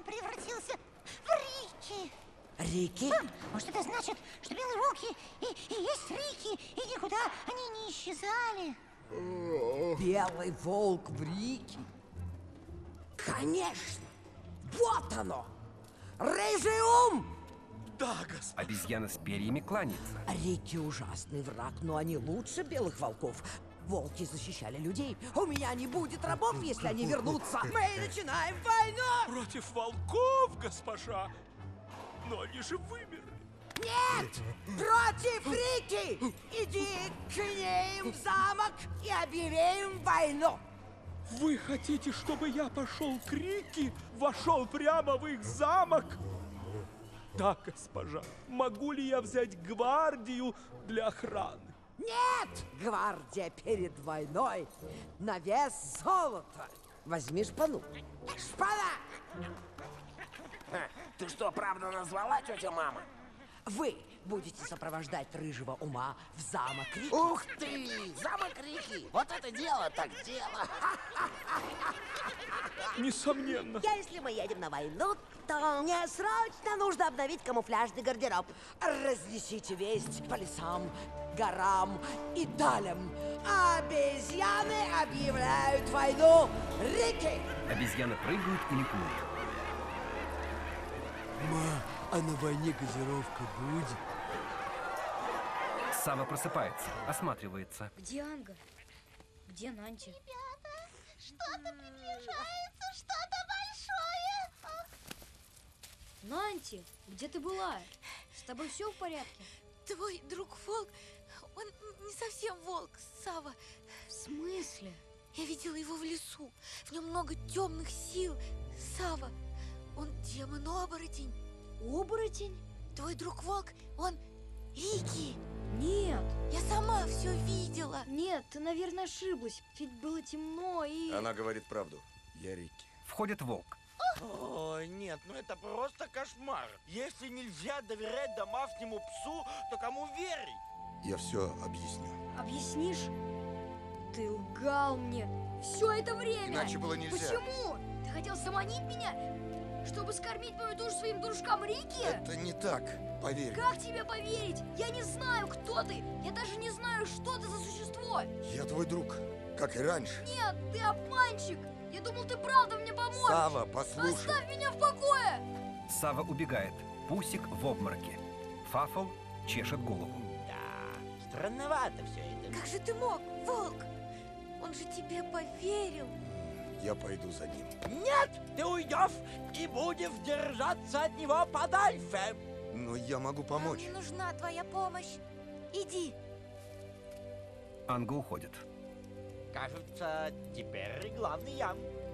превратился в Рики. Рики? Может, это значит, что белые волки и есть Рики, и никуда они не исчезали? Белый волк в Рике? Конечно! Вот оно! Рыжий ум! Да, господин. Обезьяна с перьями кланяется. Рики ужасный враг, но они лучше белых волков. Волки защищали людей. У меня не будет рабов, если они вернутся. Мы начинаем войну! Против волков, госпожа. Но они же вымерли. Нет! Против Рики! Иди к ним в замок и объяви им войну! Вы хотите, чтобы я пошел к Рике, вошел прямо в их замок? Да, госпожа. Могу ли я взять гвардию для охраны? Нет! Гвардия перед войной на вес золота. Возьми шпану. Шпана! Ты что, правда назвала, тетя мама? Вы будете сопровождать рыжего ума в замок Рики. Ух ты! Замок Рики! Вот это дело так дело! Несомненно. Если мы едем на войну, то мне срочно нужно обновить камуфляжный гардероб. Разнесите весть по лесам, горам и далям. Обезьяны объявляют войну Рики! Обезьяны прыгают и ликуют. Ма, а на войне газировка будет? Сава просыпается, осматривается. Где Анга? Где Нанти? Ребята, что-то приближается, что-то большое. Нанти, где ты была? С тобой все в порядке? Твой друг волк, он не совсем волк, Сава. В смысле? Я видела его в лесу. В нем много темных сил. Сава, он демон-оборотень. Оборотень? Твой друг волк, он Рики. Нет. Я сама все видела. Нет, ты, наверное, ошиблась. Ведь было темно и... Она говорит правду. Я Рики. Входит волк. Ой, нет, ну это просто кошмар. Если нельзя доверять домашнему псу, то кому верить? Я все объясню. Объяснишь? Ты лгал мне все это время. Иначе было нельзя. Почему? Ты хотел заманить меня, чтобы скормить мою душу своим дружкам Рики? Это не так, поверь. Как тебе поверить? Я не знаю, кто ты. Я даже не знаю, что ты за существо. Я твой друг, как и раньше. Нет, ты обманщик. Я думал, ты правда мне поможешь. Сава, послушай. Оставь меня в покое. Сава убегает. Пусик в обмороке. Фафл чешет голову. Да, странновато все это. Как же ты мог, волк? Он же тебе поверил. Я пойду за ним. Нет, ты уйдешь и будешь держаться от него подальше. Но я могу помочь. Мне нужна твоя помощь. Иди. Анга уходит. Кажется, теперь главный я.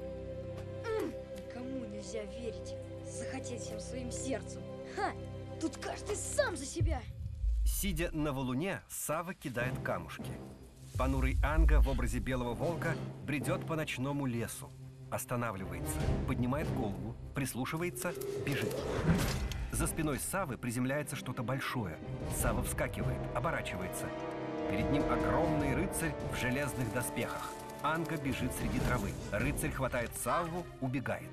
Никому нельзя верить. Захотеть всем своим сердцем. Ха! Тут каждый сам за себя. Сидя на валуне, Сава кидает камушки. Понурый Анга в образе белого волка бредет по ночному лесу. Останавливается, поднимает голову, прислушивается, бежит. За спиной Савы приземляется что-то большое. Сава вскакивает, оборачивается. Перед ним огромный рыцарь в железных доспехах. Анга бежит среди травы. Рыцарь хватает Савву, убегает.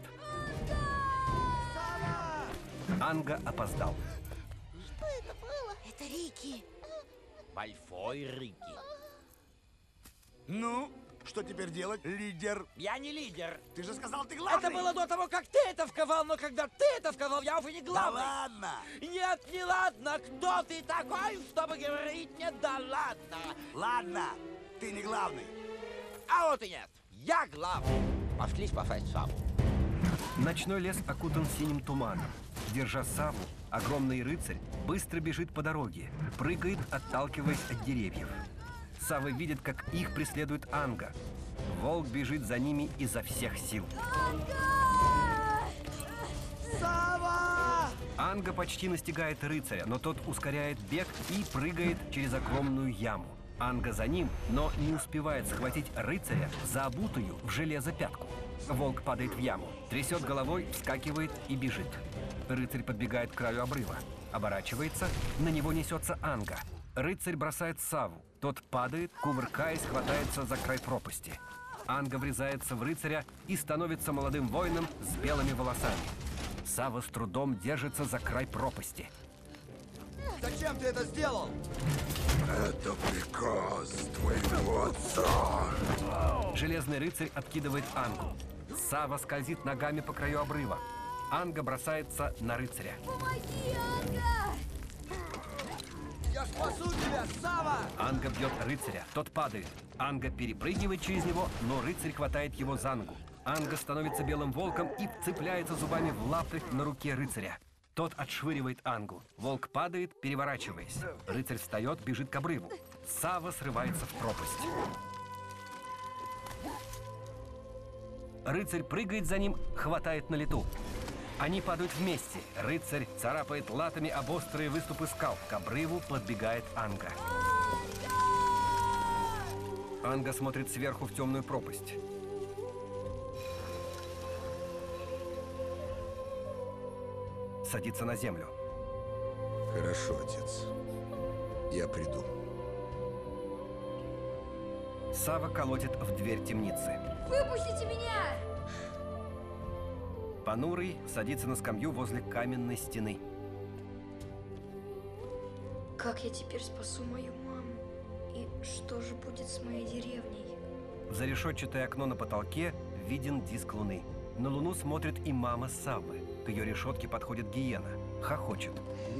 Анга опоздал. Что это было? Это Рики. Большой Рики. Ну, что теперь делать, лидер? Я не лидер. Ты же сказал, ты главный. Это было до того, как ты это вковал, но когда ты это вковал, я уже не главный. Да ладно. Нет, не ладно. Кто ты такой, чтобы говорить мне да ладно? Ладно, ты не главный. А вот и нет. Я главный. Пошли спасать Саву. Ночной лес окутан синим туманом. Держа Саву, огромный рыцарь быстро бежит по дороге, прыгает, отталкиваясь от деревьев. Сава видит, как их преследует Анга. Волк бежит за ними изо всех сил. Сава! Анга почти настигает рыцаря, но тот ускоряет бег и прыгает через огромную яму. Анга за ним, но не успевает схватить рыцаря за обутую в железо пятку. Волк падает в яму, трясет головой, вскакивает и бежит. Рыцарь подбегает к краю обрыва, оборачивается, на него несется Анга. Рыцарь бросает Саву, тот падает, кувыркаясь, хватается за край пропасти. Анга врезается в рыцаря и становится молодым воином с белыми волосами. Сава с трудом держится за край пропасти. Зачем ты это сделал? Это приказ твоего отца. Железный рыцарь откидывает Ангу. Сава скользит ногами по краю обрыва. Анга бросается на рыцаря. Помоги, Анга! Я спасу тебя, Сава! Анга бьет рыцаря, тот падает. Анга перепрыгивает через него, но рыцарь хватает его за ногу. Анга становится белым волком и вцепляется зубами в лапы на руке рыцаря. Тот отшвыривает Ангу. Волк падает, переворачиваясь. Рыцарь встает, бежит к обрыву. Сава срывается в пропасть. Рыцарь прыгает за ним, хватает на лету. Они падают вместе. Рыцарь царапает латами об острые выступы скал. К обрыву подбегает Анга. Анга смотрит сверху в темную пропасть. Садится на землю. Хорошо, отец. Я приду. Сава колотит в дверь темницы. Выпустите меня! Понурый садится на скамью возле каменной стены. Как я теперь спасу мою маму? И что же будет с моей деревней? В зарешетчатое окно на потолке виден диск луны. На луну смотрит и мама Саввы. К ее решетке подходит гиена. Хохочет.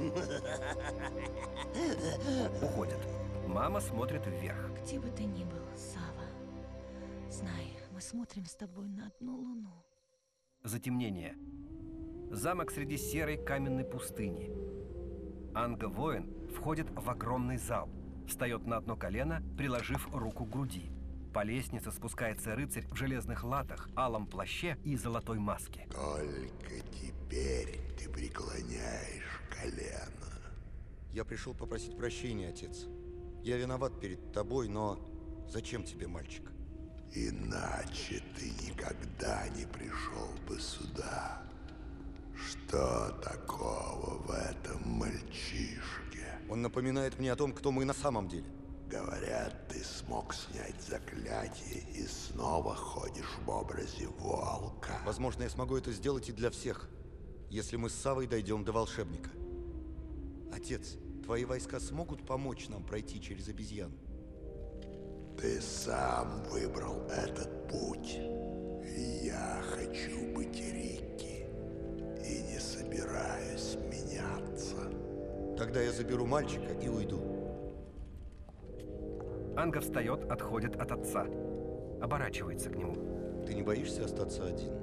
Уходит. Мама смотрит вверх. Где бы ты ни был, Сава, знай, мы смотрим с тобой на одну луну. Затемнение. Замок среди серой каменной пустыни. Анга-воин входит в огромный зал. Встает на одно колено, приложив руку к груди. По лестнице спускается рыцарь в железных латах, алом плаще и золотой маске. Только теперь ты преклоняешь колено. Я пришел попросить прощения, отец. Я виноват перед тобой, но зачем тебе мальчик? Иначе ты никогда не пришел бы сюда. Что такого в этом мальчишке? Он напоминает мне о том, кто мы на самом деле. Говорят, ты смог снять заклятие и снова ходишь в образе волка. Возможно, я смогу это сделать и для всех, если мы с Савой дойдем до волшебника. Отец, твои войска смогут помочь нам пройти через обезьян? Ты сам выбрал этот путь. Я хочу быть Рикки и не собираюсь меняться. Тогда я заберу мальчика и уйду. Анга встает, отходит от отца. Оборачивается к нему. Ты не боишься остаться один?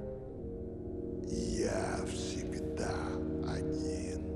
Я всегда один.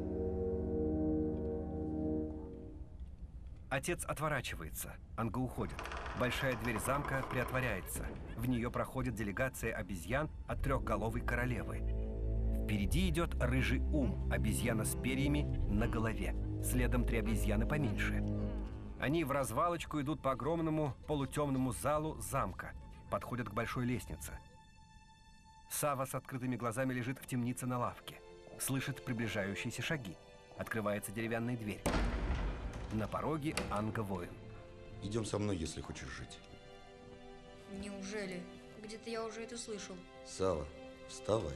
Отец отворачивается. Анга уходит. Большая дверь замка приотворяется. В нее проходит делегация обезьян от трехголовой королевы. Впереди идет рыжий ум, обезьяна с перьями на голове. Следом 3 обезьяны поменьше. Они в развалочку идут по огромному полутемному залу замка. Подходят к большой лестнице. Сава с открытыми глазами лежит в темнице на лавке. Слышит приближающиеся шаги. Открывается деревянная дверь. На пороге Анга-воин. Идем со мной, если хочешь жить. Неужели? Где-то я уже это слышал. Сава, вставай.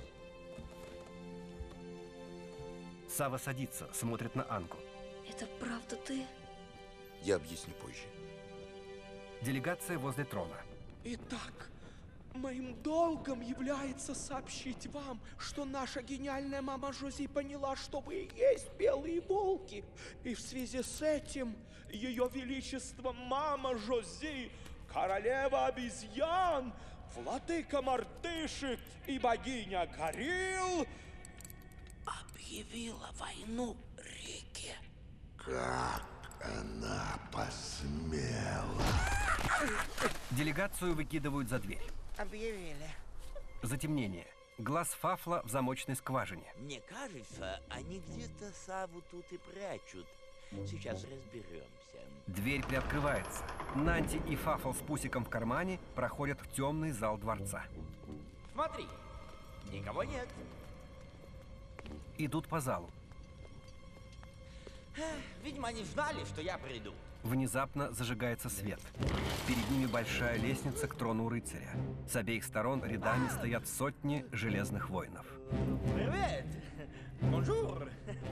Сава садится, смотрит на Ангу. Это правда ты? Я объясню позже. Делегация возле трона. Итак, моим долгом является сообщить вам, что наша гениальная мама Жози поняла, что вы и есть белые волки. И в связи с этим ее величество мама Жози, королева обезьян, владыка мартышек и богиня Горилл объявила войну Рике. Как она посмела? Делегацию выкидывают за дверь. Объявили. Затемнение. Глаз Фафла в замочной скважине. Мне кажется, они где-то Саву тут и прячут. Сейчас разберемся. Дверь приоткрывается. Нанти и Фафл с Пусиком в кармане проходят в темный зал дворца. Смотри, никого нет. Идут по залу. Видимо, они знали, что я приду. Внезапно зажигается свет. Перед ними большая лестница к трону рыцаря. С обеих сторон рядами стоят сотни железных воинов. Привет! Бонжур!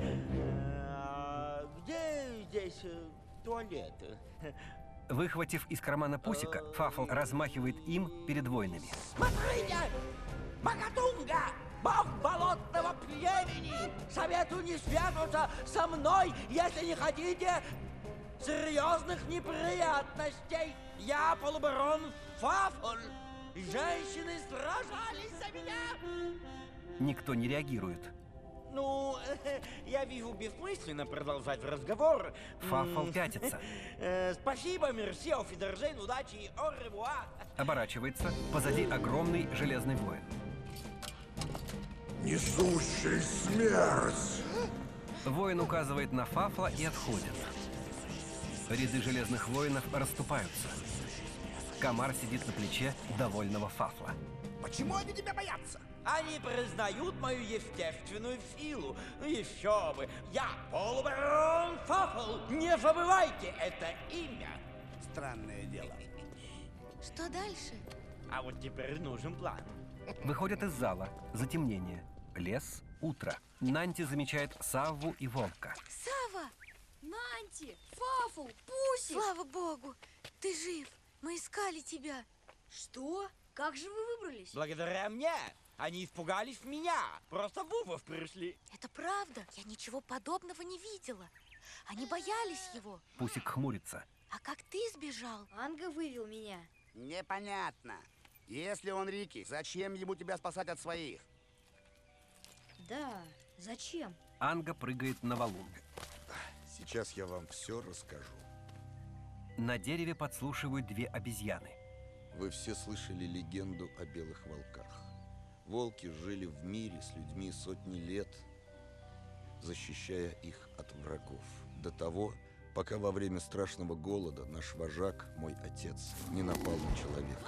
Где здесь туалет? Выхватив из кармана Пусика, Фафл размахивает им перед воинами. Смотрите! Макатунга! Бог болотного племени! Советую не связываться со мной, если не хотите серьезных неприятностей. Я полубарон Фафл. Женщины сражались за меня. Никто не реагирует. Ну, я вижу бессмысленно продолжать разговор. Фафл пятится. Спасибо, мерси, офидержейн, удачи и au-revoir. Оборачивается. Позади огромный железный воин. Несущий смерть! Воин указывает на Фафла и отходит. Ряды железных воинов расступаются. Комар сидит на плече довольного Фафла. Почему они тебя боятся? Они признают мою естественную силу. Ну еще бы. Я полубарон Фафл. Не забывайте это имя. Странное дело. Что дальше? А вот теперь нужен план. Выходят из зала. Затемнение. Лес. Утро. Нанти замечает Савву и Волка. Сава! Нанти! Фафл! Пусик! Слава богу! Ты жив! Мы искали тебя. Что? Как же вы выбрались? Благодаря мне. Они испугались меня. Просто в Увов пришли. Это правда. Я ничего подобного не видела. Они боялись его. Пусик хмурится. А как ты сбежал? Анга вывел меня. Непонятно. Если он Рики, зачем ему тебя спасать от своих? Да, зачем? Анга прыгает на валун. Сейчас я вам все расскажу. На дереве подслушивают две обезьяны. Вы все слышали легенду о белых волках. Волки жили в мире с людьми сотни лет, защищая их от врагов. До того, пока во время страшного голода наш вожак, мой отец, не напал на человека.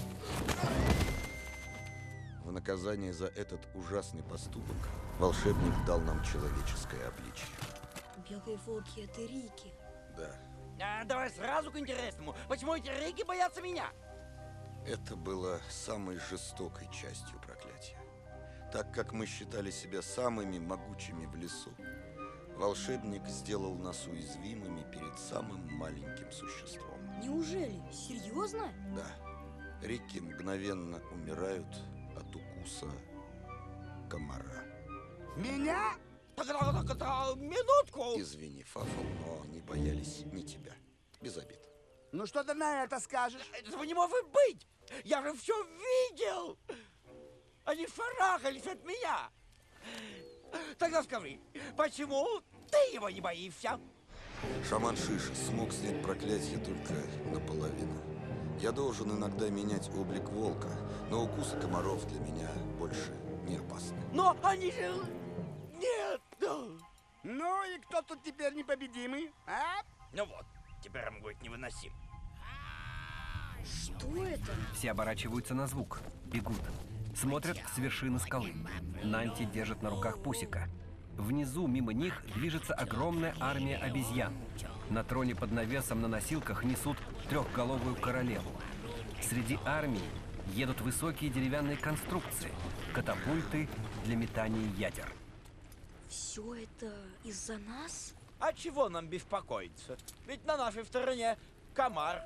В наказание за этот ужасный поступок волшебник дал нам человеческое обличие. Белые волки — это Рики. Да. Давай сразу к интересному. Почему эти Рики боятся меня? Это было самой жестокой частью проклятия. Так как мы считали себя самыми могучими в лесу, волшебник сделал нас уязвимыми перед самым маленьким существом. Неужели? Серьезно? Да. Рики мгновенно умирают от укуса комара. Меня? Минутку! Извини, Фафл, но они боялись не тебя. Без обид. Ну что ты на это скажешь? Этого не может быть! Я же все видел! Они шарахались от меня! Тогда скажи, почему ты его не боишься? Шаман Шиша смог снять проклятие только наполовину. Я должен иногда менять облик волка, но укусы комаров для меня больше не опасны. Но они же... Нет! Ну и кто тут теперь непобедимый, а? Ну вот, теперь он будет невыносим. Что это? Все оборачиваются на звук. Бегут. Смотрят с вершины скалы. Нанти держит на руках Пусика. Внизу, мимо них, движется огромная армия обезьян. На троне под навесом на носилках несут трехголовую королеву. Среди армии едут высокие деревянные конструкции, катапульты для метания ядер. Все это из-за нас? А чего нам беспокоиться? Ведь на нашей стороне комар.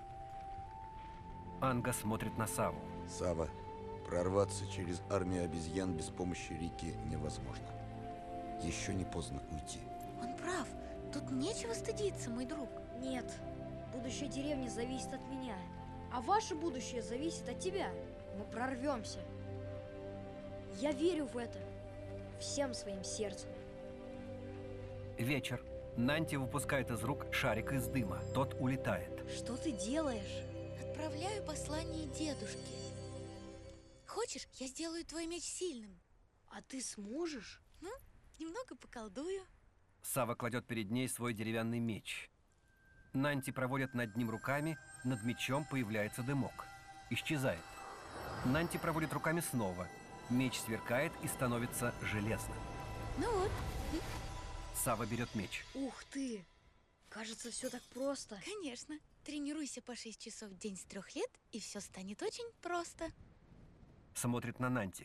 Анга смотрит на Саву. Сава, прорваться через армию обезьян без помощи Рики невозможно. Еще не поздно уйти. Он прав. Тут нечего стыдиться, мой друг. Нет. Будущее деревни зависит от меня. А ваше будущее зависит от тебя. Мы прорвемся. Я верю в это. Всем своим сердцем. Вечер. Нанти выпускает из рук шарик из дыма. Тот улетает. Что ты делаешь? Отправляю послание дедушке. Хочешь, я сделаю твой меч сильным? А ты сможешь? Ну, немного поколдую. Сава кладет перед ней свой деревянный меч. Нанти проводит над ним руками, над мечом появляется дымок. Исчезает. Нанти проводит руками снова. Меч сверкает и становится железным. Ну вот. Сава берет меч. Ух ты! Кажется, все так просто. Конечно. Тренируйся по 6 часов в день с 3 лет, и все станет очень просто. Смотрит на Нанти.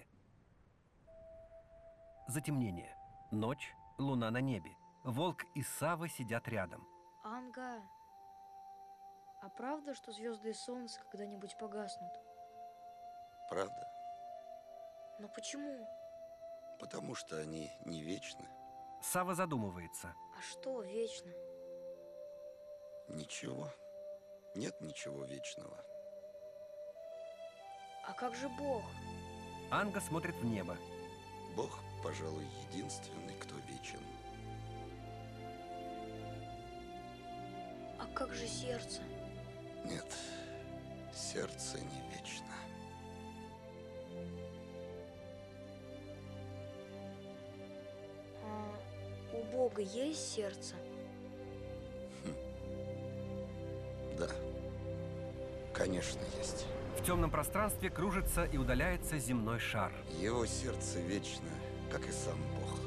Затемнение. Ночь, луна на небе. Волк и Сава сидят рядом. Анга, а правда, что звезды и солнце когда-нибудь погаснут? Правда? Но почему? Потому что они не вечны. Сава задумывается. А что вечно? Ничего. Нет ничего вечного. А как же Бог? Анга смотрит в небо. Бог, пожалуй, единственный, кто вечен. А как же сердце? Нет, сердце не вечно. А у Бога есть сердце? Да, конечно, есть. В темном пространстве кружится и удаляется земной шар. Его сердце вечно, как и сам Бог.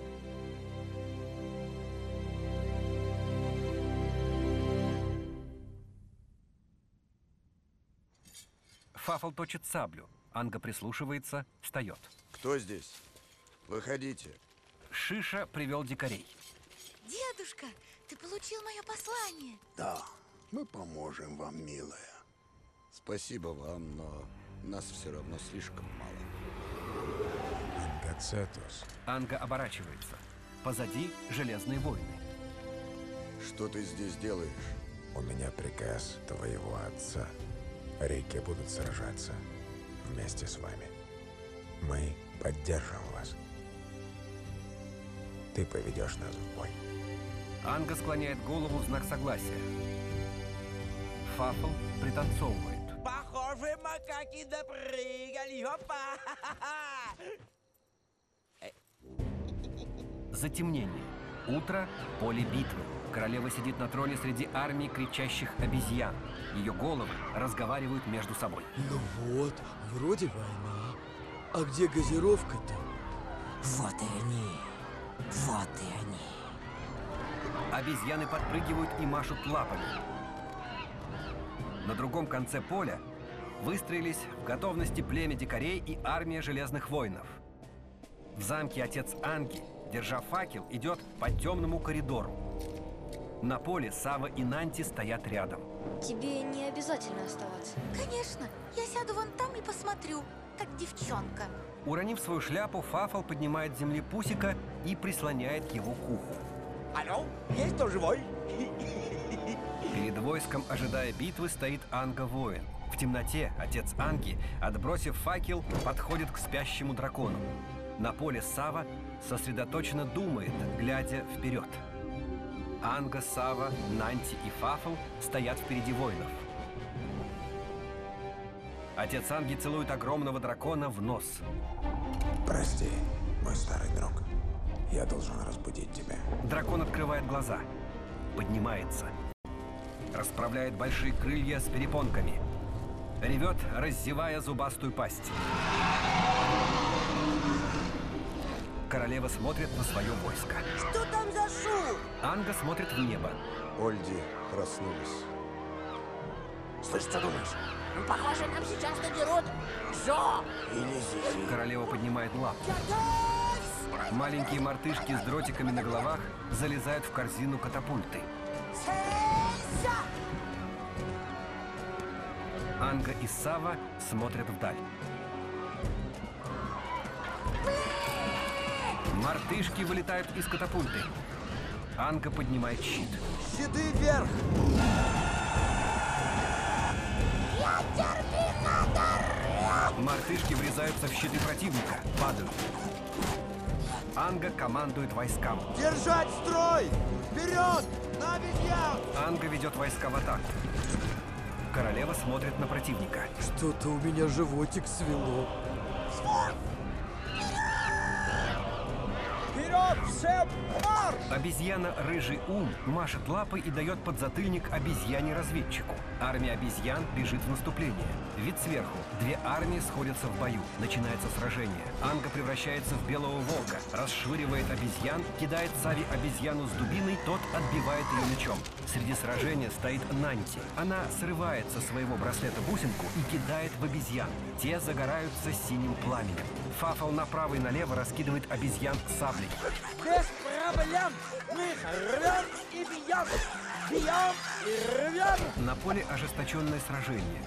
Фафл точит саблю. Анга прислушивается, встает. Кто здесь? Выходите. Шиша привел дикарей. Дедушка, ты получил мое послание. Да, мы поможем вам, милая. Спасибо вам, но нас все равно слишком мало. Ангацетус. Анга оборачивается. Позади железные воины. Что ты здесь делаешь? У меня приказ твоего отца. Реки будут сражаться вместе с вами. Мы поддержим вас. Ты поведешь нас в бой. Анга склоняет голову в знак согласия. Фафл пританцовывает. Похоже, макаки допрыгали. Опа! Затемнение. Утро, поле битвы. Королева сидит на троне среди армии кричащих обезьян. Ее головы разговаривают между собой. Ну вот, вроде война. А где газировка-то? Вот и они. Вот и они. Обезьяны подпрыгивают и машут лапами. На другом конце поля выстроились в готовности племя дикарей и армия железных воинов. В замке отец Анги, держа факел, идет по темному коридору. На поле Сава и Нанти стоят рядом. Тебе не обязательно оставаться. Конечно, я сяду вон там и посмотрю, как девчонка. Уронив свою шляпу, Фафл поднимает с земли Пусика и прислоняет его к уху. Алло, есть кто живой? Перед войском, ожидая битвы, стоит Анга-воин. В темноте отец Анги, отбросив факел, подходит к спящему дракону. На поле Сава сосредоточенно думает, глядя вперед. Анга, Сава, Нанти и Фафл стоят впереди воинов. Отец Анги целует огромного дракона в нос. Прости, мой старый друг. Я должен разбудить тебя. Дракон открывает глаза, поднимается, расправляет большие крылья с перепонками, ревет, раззевая зубастую пасть. Королева смотрит на свое войско. Что там за шум? Анга смотрит в небо. Ольди проснулась. Слышь, что думаешь? Похоже, нам сейчас наберут Жо! Королева поднимает лапу. Маленькие мартышки с дротиками на головах залезают в корзину катапульты. Анга и Сава смотрят вдаль. Мартышки вылетают из катапульты. Анга поднимает щит. Щиты вверх! Мартышки врезаются в щиты противника, падают. Анга командует войскам. Держать строй! Вперед! На обезьян! Анга ведет войска в атаку. Королева смотрит на противника. Что-то у меня животик свело. Вперед! Вперед, всем марш! Обезьяна Рыжий Ум машет лапой и дает подзатыльник обезьяне-разведчику. Армия обезьян бежит в наступление. Вид сверху. Две армии сходятся в бою. Начинается сражение. Анга превращается в белого волка, расшвыривает обезьян, кидает Саве обезьяну с дубиной, тот отбивает ее мечом. Среди сражения стоит Нанти. Она срывает со своего браслета бусинку и кидает в обезьян. Те загораются синим пламенем. Фафл направо и налево раскидывает обезьян саблей. Без проблем! Мы рвем и бьем! Бьем и рвем! На поле ожесточенное сражение.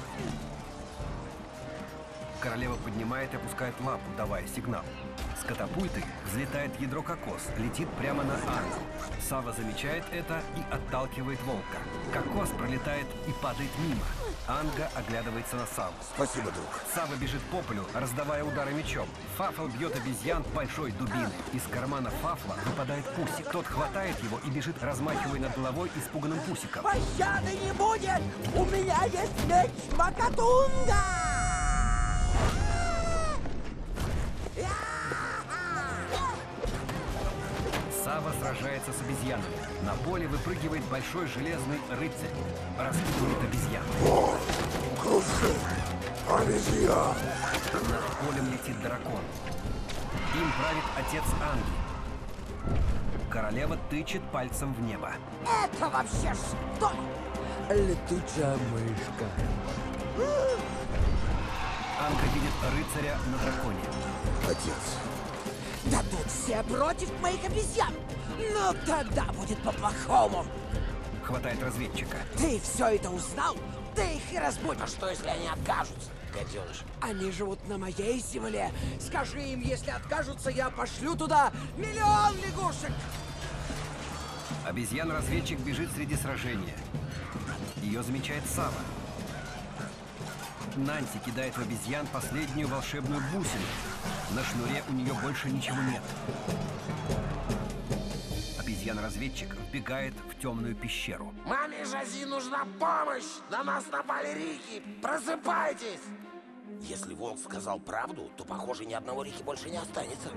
Королева поднимает и опускает лапу, давая сигнал. С катапульты взлетает ядро кокос, летит прямо на Ангу. Сава замечает это и отталкивает волка. Кокос пролетает и падает мимо. Анга оглядывается на Саву. Спасибо, друг. Сава бежит по полю, раздавая удары мечом. Фафл бьет обезьян большой дубиной. Из кармана Фафла выпадает пусик. Тот хватает его и бежит, размахивая над головой испуганным пусиком. Пощады не будет! У меня есть меч Макатунга! Сава сражается с обезьянами. На поле выпрыгивает большой железный рыцарь. Раскидывает обезьян. Круши! Обезьян! Над полем летит дракон. Им правит отец Анги. Королева тычет пальцем в небо. Это вообще что? Летучая мышка. Анга видит рыцаря на драконе. Отец. Да тут все против моих обезьян. Ну тогда будет по-плохому. Хватает разведчика. Ты все это узнал? Ты их и разбудишь. А что, если они откажутся, гаденыш? Они живут на моей земле. Скажи им, если откажутся, я пошлю туда 1 000 000 лягушек. Обезьян-разведчик бежит среди сражения. Ее замечает Сава. Нанти кидает в обезьян последнюю волшебную бусину. На шнуре у нее больше ничего нет. Обезьян-разведчик вбегает в темную пещеру. Маме Жази нужна помощь! На нас напали Рики! Просыпайтесь! Если волк сказал правду, то, похоже, ни одного Рики больше не останется.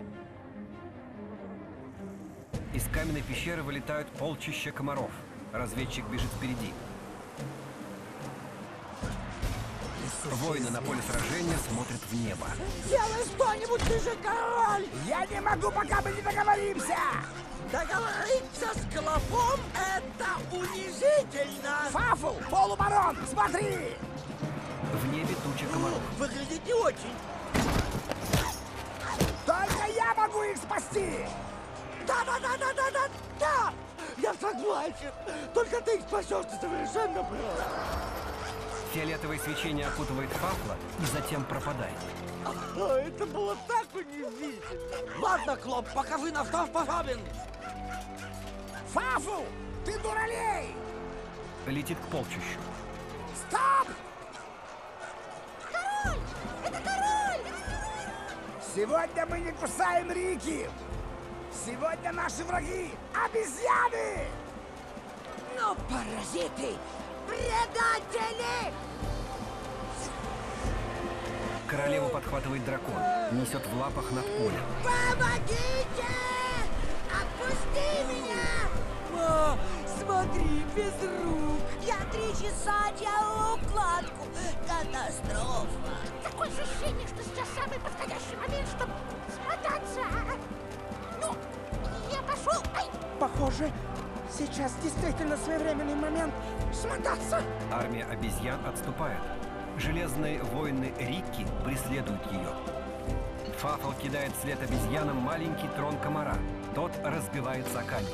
Из каменной пещеры вылетают полчища комаров. Разведчик бежит впереди. Воины на поле сражения смотрят в небо. Делай что-нибудь, ты же король! Я не могу, пока мы не договоримся! Договориться с клопом — это унизительно! Фафл, полубарон, смотри! В небе туча комаров. Выглядит не очень. Только я могу их спасти! Да! Я согласен! Только ты их спасешь, ты совершенно прав! Фиолетовое свечение окутывает Фафла и затем пропадает. Это было так унизительно. Ладно, Клоп, покажи на что способен. Фафл, ты дуралей! Летит к полчищу. Стоп! Король! Это король! Сегодня мы не кусаем Рики! Сегодня наши враги — обезьяны! Ну, паразиты! Предатели! Королеву подхватывает дракон, несет в лапах над полем. Помогите! Отпусти меня! Ма, смотри, без рук! Я 3 часа делаю укладку! Катастрофа! Такое ощущение, что сейчас самый подходящий момент, чтобы смотаться. Ну, я пошел. Ай! Похоже, сейчас действительно своевременный момент смотаться. Армия обезьян отступает. Железные воины Рикки преследуют ее. Фафл кидает вслед обезьянам маленький трон комара. Тот разбивается о камень.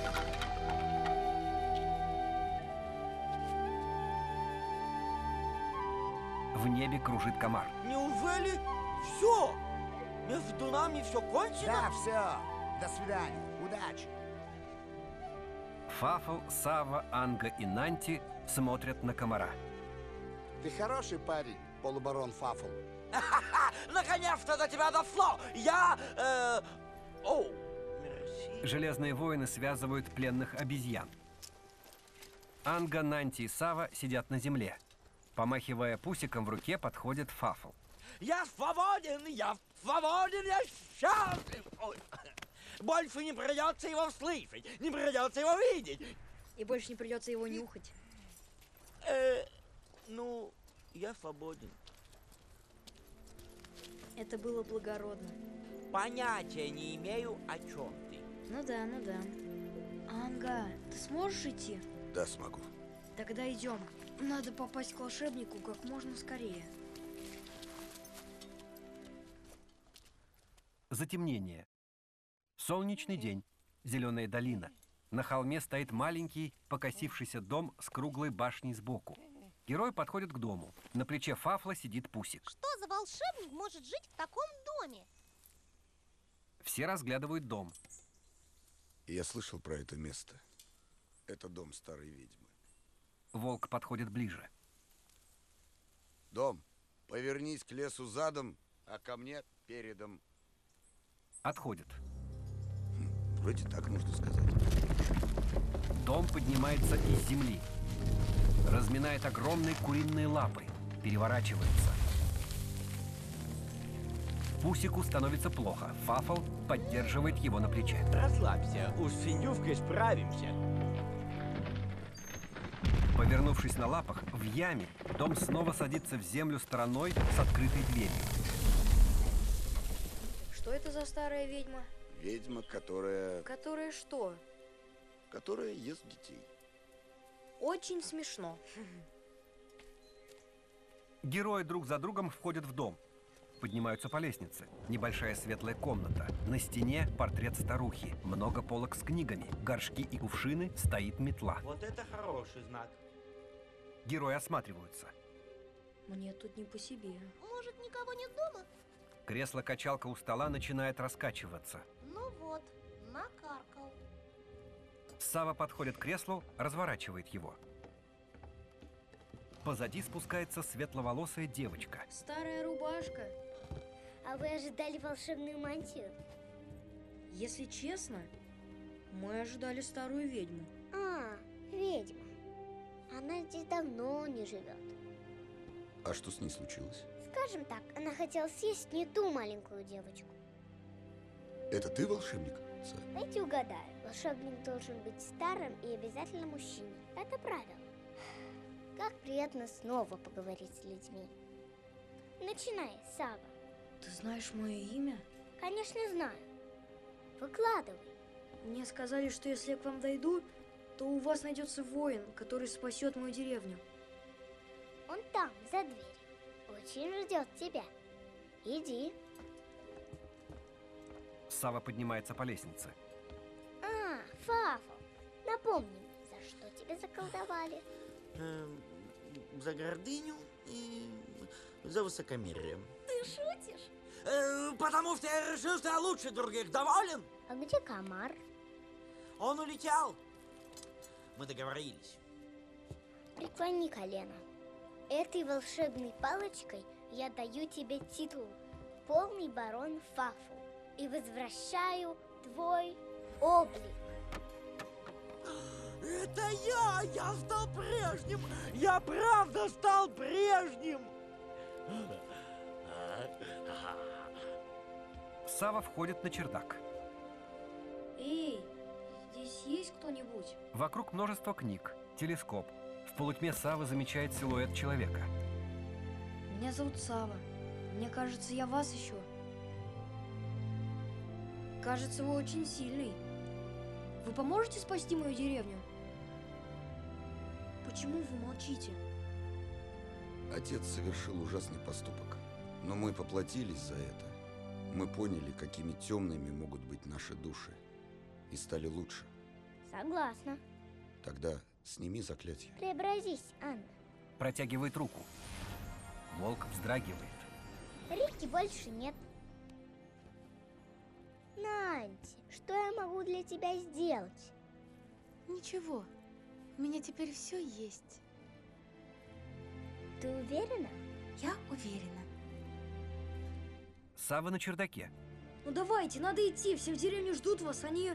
В небе кружит комар. Неужели все? Между нами все кончено? Да, все. До свидания. Удачи. Фафл, Сава, Анга и Нанти смотрят на комара. Ты хороший парень, полубарон Фафл. Наконец-то до тебя дошло! Я... О, Железные воины связывают пленных обезьян. Анга, Нанти и Сава сидят на земле. Помахивая пусиком в руке, подходит Фафл. я свободен, я счастлив! Ой. Больше не придется его слышать, не придется его видеть. И больше не придется его нюхать. Ну, я свободен. Это было благородно. Понятия не имею, о чем ты. Ну да, ну да. Анга, ты сможешь идти? Да, смогу. Тогда идем. Надо попасть к волшебнику как можно скорее. Затемнение. Солнечный день. Зеленая долина. На холме стоит маленький, покосившийся дом с круглой башней сбоку. Герой подходит к дому. На плече Фафла сидит Пусик. Что за волшебник может жить в таком доме? Все разглядывают дом. Я слышал про это место. Это дом старой ведьмы. Волк подходит ближе. Дом, повернись к лесу задом, а ко мне передом. Отходит. Вроде так нужно сказать. Дом поднимается из земли. Разминает огромные куриные лапы. Переворачивается. Пусику становится плохо. Фафл поддерживает его на плече. Расслабься, уж с индювкой справимся. Повернувшись на лапах, в яме дом снова садится в землю стороной с открытой дверью. Что это за старая ведьма? Ведьма, которая... Которая что? Которая ест детей. Очень смешно. Герои друг за другом входят в дом. Поднимаются по лестнице. Небольшая светлая комната. На стене портрет старухи. Много полок с книгами. Горшки и кувшины. Стоит метла. Вот это хороший знак. Герои осматриваются. Мне тут не по себе. Может, никого нет дома? Кресло-качалка у стола начинает раскачиваться. Ну вот, накаркал. Сава подходит к креслу, разворачивает его. Позади спускается светловолосая девочка. Старая рубашка. А вы ожидали волшебную мантию? Если честно, мы ожидали старую ведьму. А, ведьма. Она здесь давно не живет. А что с ней случилось? Скажем так, она хотела съесть не ту маленькую девочку. Это ты волшебник? Дайте угадаю. Волшебник должен быть старым и обязательно мужчиной. Это правило. Как приятно снова поговорить с людьми. Начинай, Сава. Ты знаешь мое имя? Конечно, знаю. Выкладывай. Мне сказали, что если я к вам дойду, то у вас найдется воин, который спасет мою деревню. Он там, за дверью. Очень ждет тебя. Иди. Сава поднимается по лестнице. А, Фафл, напомни мне, за что тебя заколдовали? За гордыню и за высокомерие. Ты шутишь? Потому что я решил, что я лучше других. Доволен? А где комар? Он улетел. Мы договорились. Преклони колено. Этой волшебной палочкой я даю тебе титул полный барон Фафл и возвращаю твой облик. Это я стал прежним! Я правда стал прежним! Сава входит на чердак. Эй, здесь есть кто-нибудь? Вокруг множество книг, телескоп. В полутьме Сава замечает силуэт человека. Меня зовут Сава. Мне кажется, я вас ищу. Кажется, вы очень сильный. Вы поможете спасти мою деревню? Почему вы молчите? Отец совершил ужасный поступок, но мы поплатились за это. Мы поняли, какими темными могут быть наши души, и стали лучше. Согласна. Тогда сними заклятие. Преобразись, Анна. Протягивает руку. Волк вздрагивает. Рики больше нет. Нанти, что я могу для тебя сделать? Ничего, у меня теперь все есть. Ты уверена? Я уверена. Сава на чердаке. Ну давайте, надо идти, все в деревне ждут вас, они...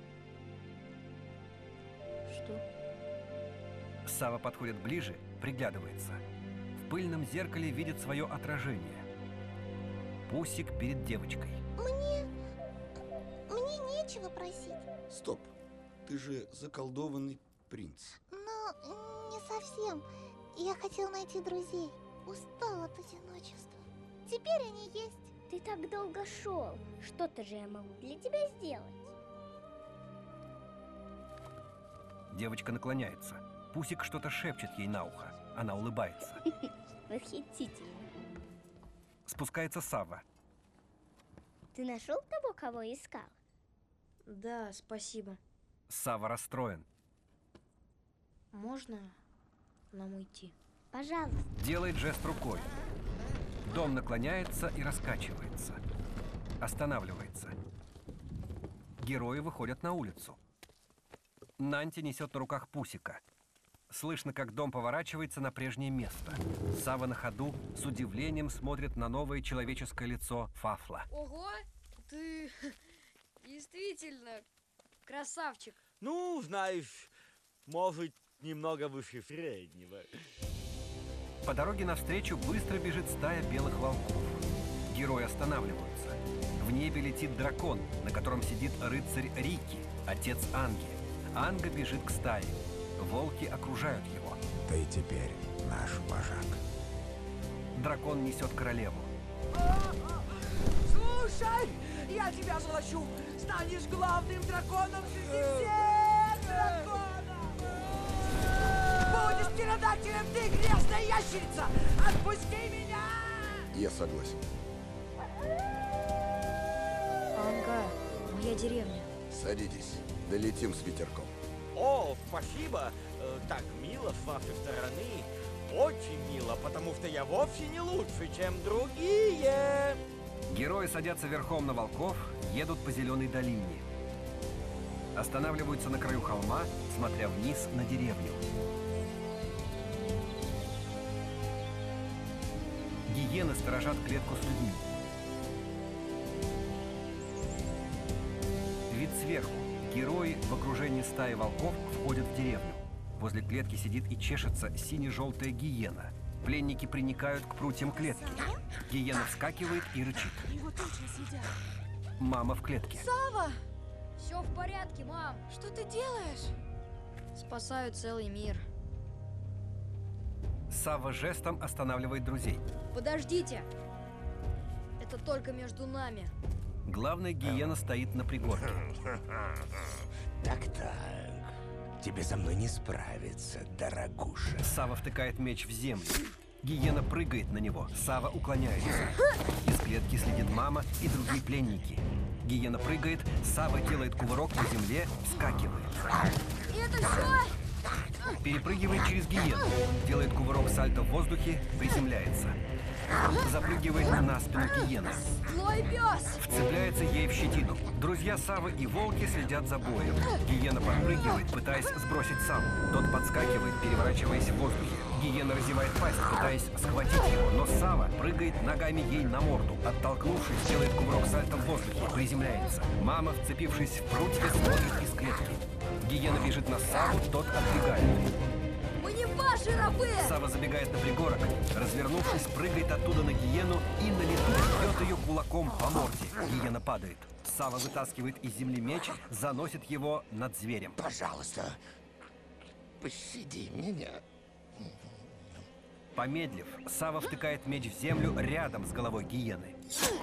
Что? Сава подходит ближе, приглядывается. В пыльном зеркале видит свое отражение. Пусик перед девочкой. Мне нечего Ты же заколдованный принц. Ну, не совсем. Я хотел найти друзей. Устал от одиночества. Теперь они есть. Ты так долго шел. Что-то же я могу для тебя сделать. Девочка наклоняется. Пусик что-то шепчет ей на ухо. Она улыбается. Восхитительно. Спускается Савва. Ты нашел того, кого искал? Да, спасибо. Савва расстроен. Можно нам уйти? Пожалуйста. Делает жест рукой. Дом наклоняется и раскачивается. Останавливается. Герои выходят на улицу. Нанти несет на руках Пусика. Слышно, как дом поворачивается на прежнее место. Савва на ходу с удивлением смотрит на новое человеческое лицо Фафла. Ого, ты действительно красавчик. Ну, знаешь, может, немного выше среднего. По дороге навстречу быстро бежит стая белых волков. Герои останавливаются. В небе летит дракон, на котором сидит рыцарь Рики, отец Анги. Анга бежит к стае. Волки окружают его. Ты теперь наш вожак. Дракон несет королеву. Слушай, я тебя золочу. Станешь главным драконом среди всех драконов. Будешь птеродактилем, ты грязная ящерица. Отпусти меня. Я согласен. Анга, моя деревня. Садитесь, долетим с ветерком. О, спасибо. Так мило с вашей стороны. Очень мило, потому что я вовсе не лучше, чем другие. Герои садятся верхом на волков, едут по зеленой долине. Останавливаются на краю холма, смотря вниз на деревню. Гиены сторожат клетку с людьми. Вид сверху. Герои в окружении стаи волков входят в деревню. Возле клетки сидит и чешется сине-желтая гиена. Пленники приникают к прутьям клетки. Гиена вскакивает и рычит. Его точно съедят. Мама в клетке. Савва! Все в порядке, мам. Что ты делаешь? Спасаю целый мир. Савва жестом останавливает друзей. Подождите. Это только между нами. Главная гиена стоит на пригорке. Так-так. Тебе со мной не справиться, дорогуша. Савва втыкает меч в землю. Гиена прыгает на него. Савва уклоняется. Из клетки следит мама и другие пленники. Гиена прыгает, Савва делает кувырок по земле, вскакивает. Это все? Перепрыгивает через гиену. Делает кувырок сальто в воздухе, приземляется. Запрыгивает на спину гиены. Злой пес! Вцепляется ей в щетину. Друзья Саввы и волки следят за боем. Гиена подпрыгивает, пытаясь сбросить Савву. Тот подскакивает, переворачиваясь в воздухе. Гиена разевает пасть, пытаясь схватить его, но Савва прыгает ногами ей на морду. Оттолкнувшись, делает кувырок сальто в воздухе, приземляется. Мама, вцепившись в прутья, смотрит из клетки. Гиена бежит на Савву, тот отбегает. Мы не ваши рабы! Савва забегает на пригорок, развернувшись, прыгает оттуда на гиену и на лету бьет ее кулаком по морде. Гиена падает. Савва вытаскивает из земли меч, заносит его над зверем. Пожалуйста, пощади меня. Помедлив, Савва втыкает меч в землю рядом с головой гиены.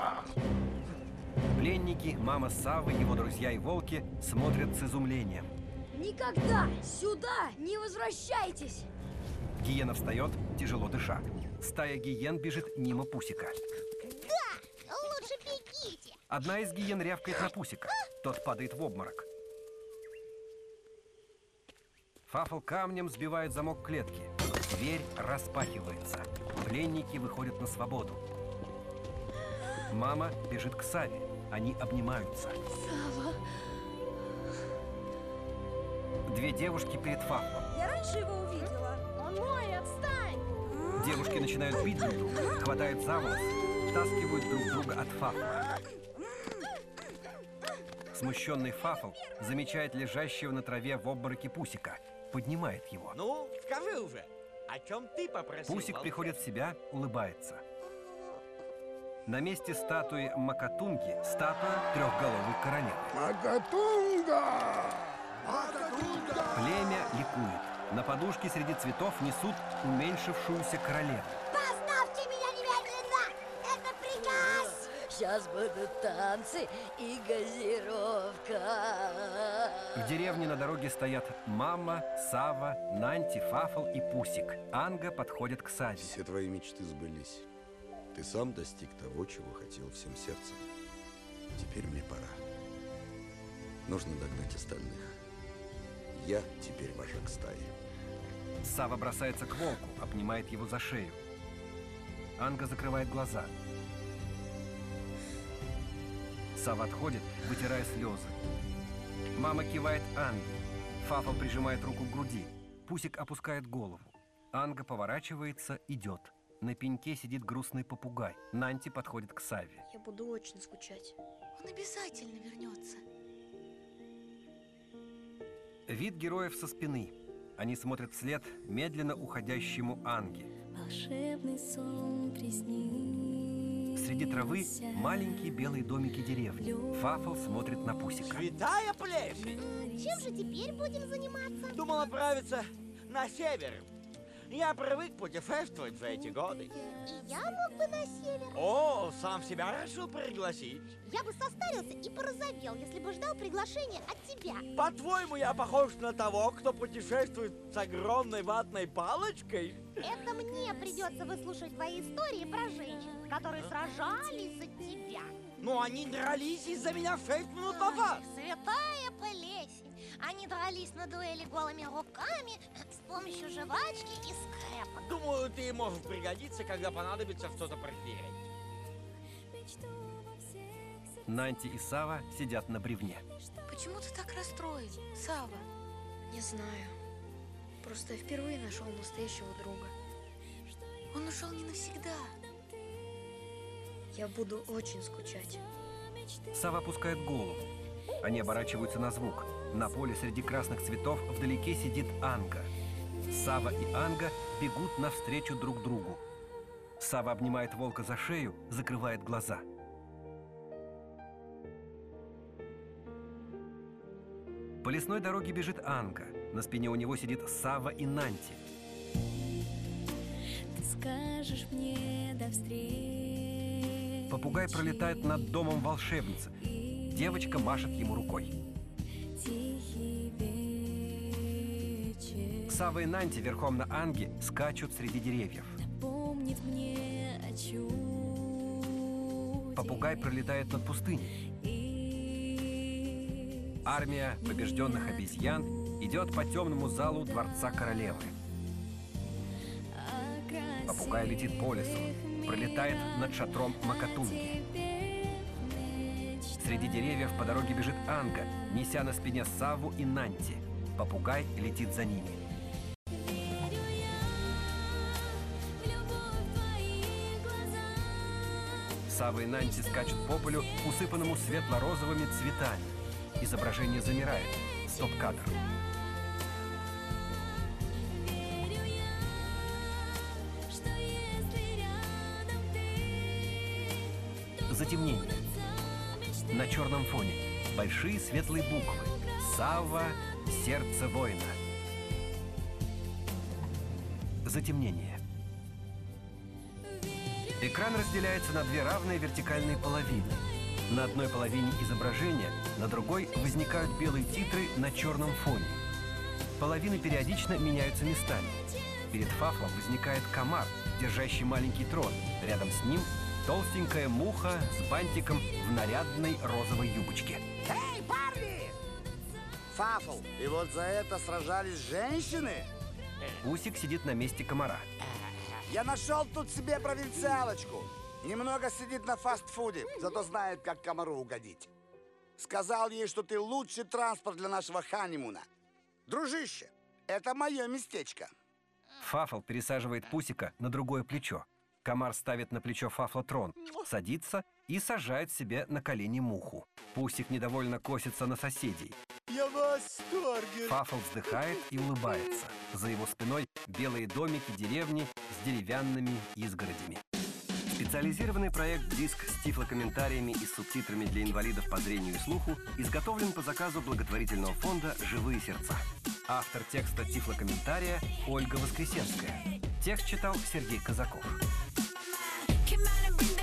Пленники, мама Саввы, его друзья и волки смотрят с изумлением. Никогда сюда не возвращайтесь! Гиена встает, тяжело дыша. Стая гиен бежит мимо Пусика. Да, лучше бегите. Одна из гиен рявкает на Пусика. Тот падает в обморок. Фафл камнем сбивает замок клетки. Дверь распахивается. Пленники выходят на свободу. Мама бежит к Савве. Они обнимаются. Савва. Две девушки перед Фафлом. Я раньше его увидела. Он мой, отстань. Девушки начинают бить друг друга, хватают за волосы, втаскивают друг друга от Фафла. Смущенный Фафл замечает лежащего на траве в обмороке Пусика. Поднимает его. Ну, скажи уже, о чем ты попросил? Пусик приходит в себя, улыбается. На месте статуи Макатунги статуя трехголовой королевы. Макатунга! Племя ликует. На подушке среди цветов несут уменьшившуюся королеву. Поставьте меня немедленно! Это приказ! Сейчас будут танцы и газировка. В деревне на дороге стоят мама, Сава, Нанти, Фафл и Пусик. Анга подходит к Саве. Все твои мечты сбылись. Ты сам достиг того, чего хотел всем сердцем. Теперь мне пора. Нужно догнать остальных. Я теперь вожак стаи. Сава бросается к волку, обнимает его за шею. Анга закрывает глаза. Сава отходит, вытирая слезы. Мама кивает Анге. Фафл прижимает руку к груди. Пусик опускает голову. Анга поворачивается, идет. На пеньке сидит грустный попугай. Нанти подходит к Саве. Я буду очень скучать. Он обязательно вернется. Вид героев со спины. Они смотрят вслед медленно уходящему Анге. Волшебный сон приснился. Среди травы маленькие белые домики деревни. Фафл смотрит на Пусика. Святая плесень! Чем же теперь будем заниматься? Думал отправиться на север. Я привык путешествовать за эти годы. И я мог бы на север. О, сам себя решил пригласить. Я бы состарился и порозовел, если бы ждал приглашения от тебя. По-твоему, я похож на того, кто путешествует с огромной ватной палочкой? Это мне придется выслушать твои истории про женщин, которые сражались за тебя. Но они дрались из-за меня 6 минут назад. Святая плесень. Они дрались на дуэли голыми руками с помощью жвачки и скрепок. Думаю, ты можешь пригодиться, когда понадобится что-то проверить. Нанти и Сава сидят на бревне. Почему ты так расстроен, Сава? Не знаю. Просто я впервые нашел настоящего друга. Он ушел не навсегда. Я буду очень скучать. Сава опускает голову. Они оборачиваются на звук. На поле среди красных цветов вдалеке сидит Анга. Сава и Анга бегут навстречу друг другу. Сава обнимает волка за шею, закрывает глаза. По лесной дороге бежит Анга. На спине у него сидит Сава и Нанти. Ты скажешь мне до встречи. Попугай пролетает над домом волшебницы. Девочка машет ему рукой. Тихий вечер Сава и Нанти верхом на Анге скачут среди деревьев. напомнит мне о чуде. Попугай пролетает над пустыней. Армия побежденных обезьян идет по темному залу дворца королевы. Попугай летит по лесу, пролетает над шатром Макатунги. Среди деревьев по дороге бежит Анга, неся на спине Саву и Нанти. Попугай летит за ними. Сава и Нанти скачут по полю, усыпанному светло-розовыми цветами. Изображение замирает. Стоп-кадр. Затемнение. На черном фоне большие светлые буквы. Сава, сердце воина. Затемнение. Экран разделяется на две равные вертикальные половины. На одной половине изображения, на другой возникают белые титры на черном фоне. Половины периодично меняются местами. Перед Фафлом возникает комар, держащий маленький трон. Рядом с ним толстенькая муха с бантиком в нарядной розовой юбочке. Эй, парни! Фафл, и вот за это сражались женщины? Пусик сидит на месте комара. Я нашел тут себе провинциалочку. Немного сидит на фастфуде, зато знает, как комару угодить. Сказал ей, что ты лучший транспорт для нашего ханимуна. Дружище, это мое местечко. Фафл пересаживает Пусика на другое плечо. Комар ставит на плечо Фафла трон, садится и сажает себе на колени муху. Пусик недовольно косится на соседей. Я в восторге. Фафл вздыхает и улыбается. За его спиной белые домики деревни с деревянными изгородями. Специализированный проект «Диск» с тифлокомментариями и субтитрами для инвалидов по зрению и слуху изготовлен по заказу благотворительного фонда «Живые сердца». Автор текста тифлокомментария Ольга Воскресенская. Текст читал Сергей Казаков. Come on and bring the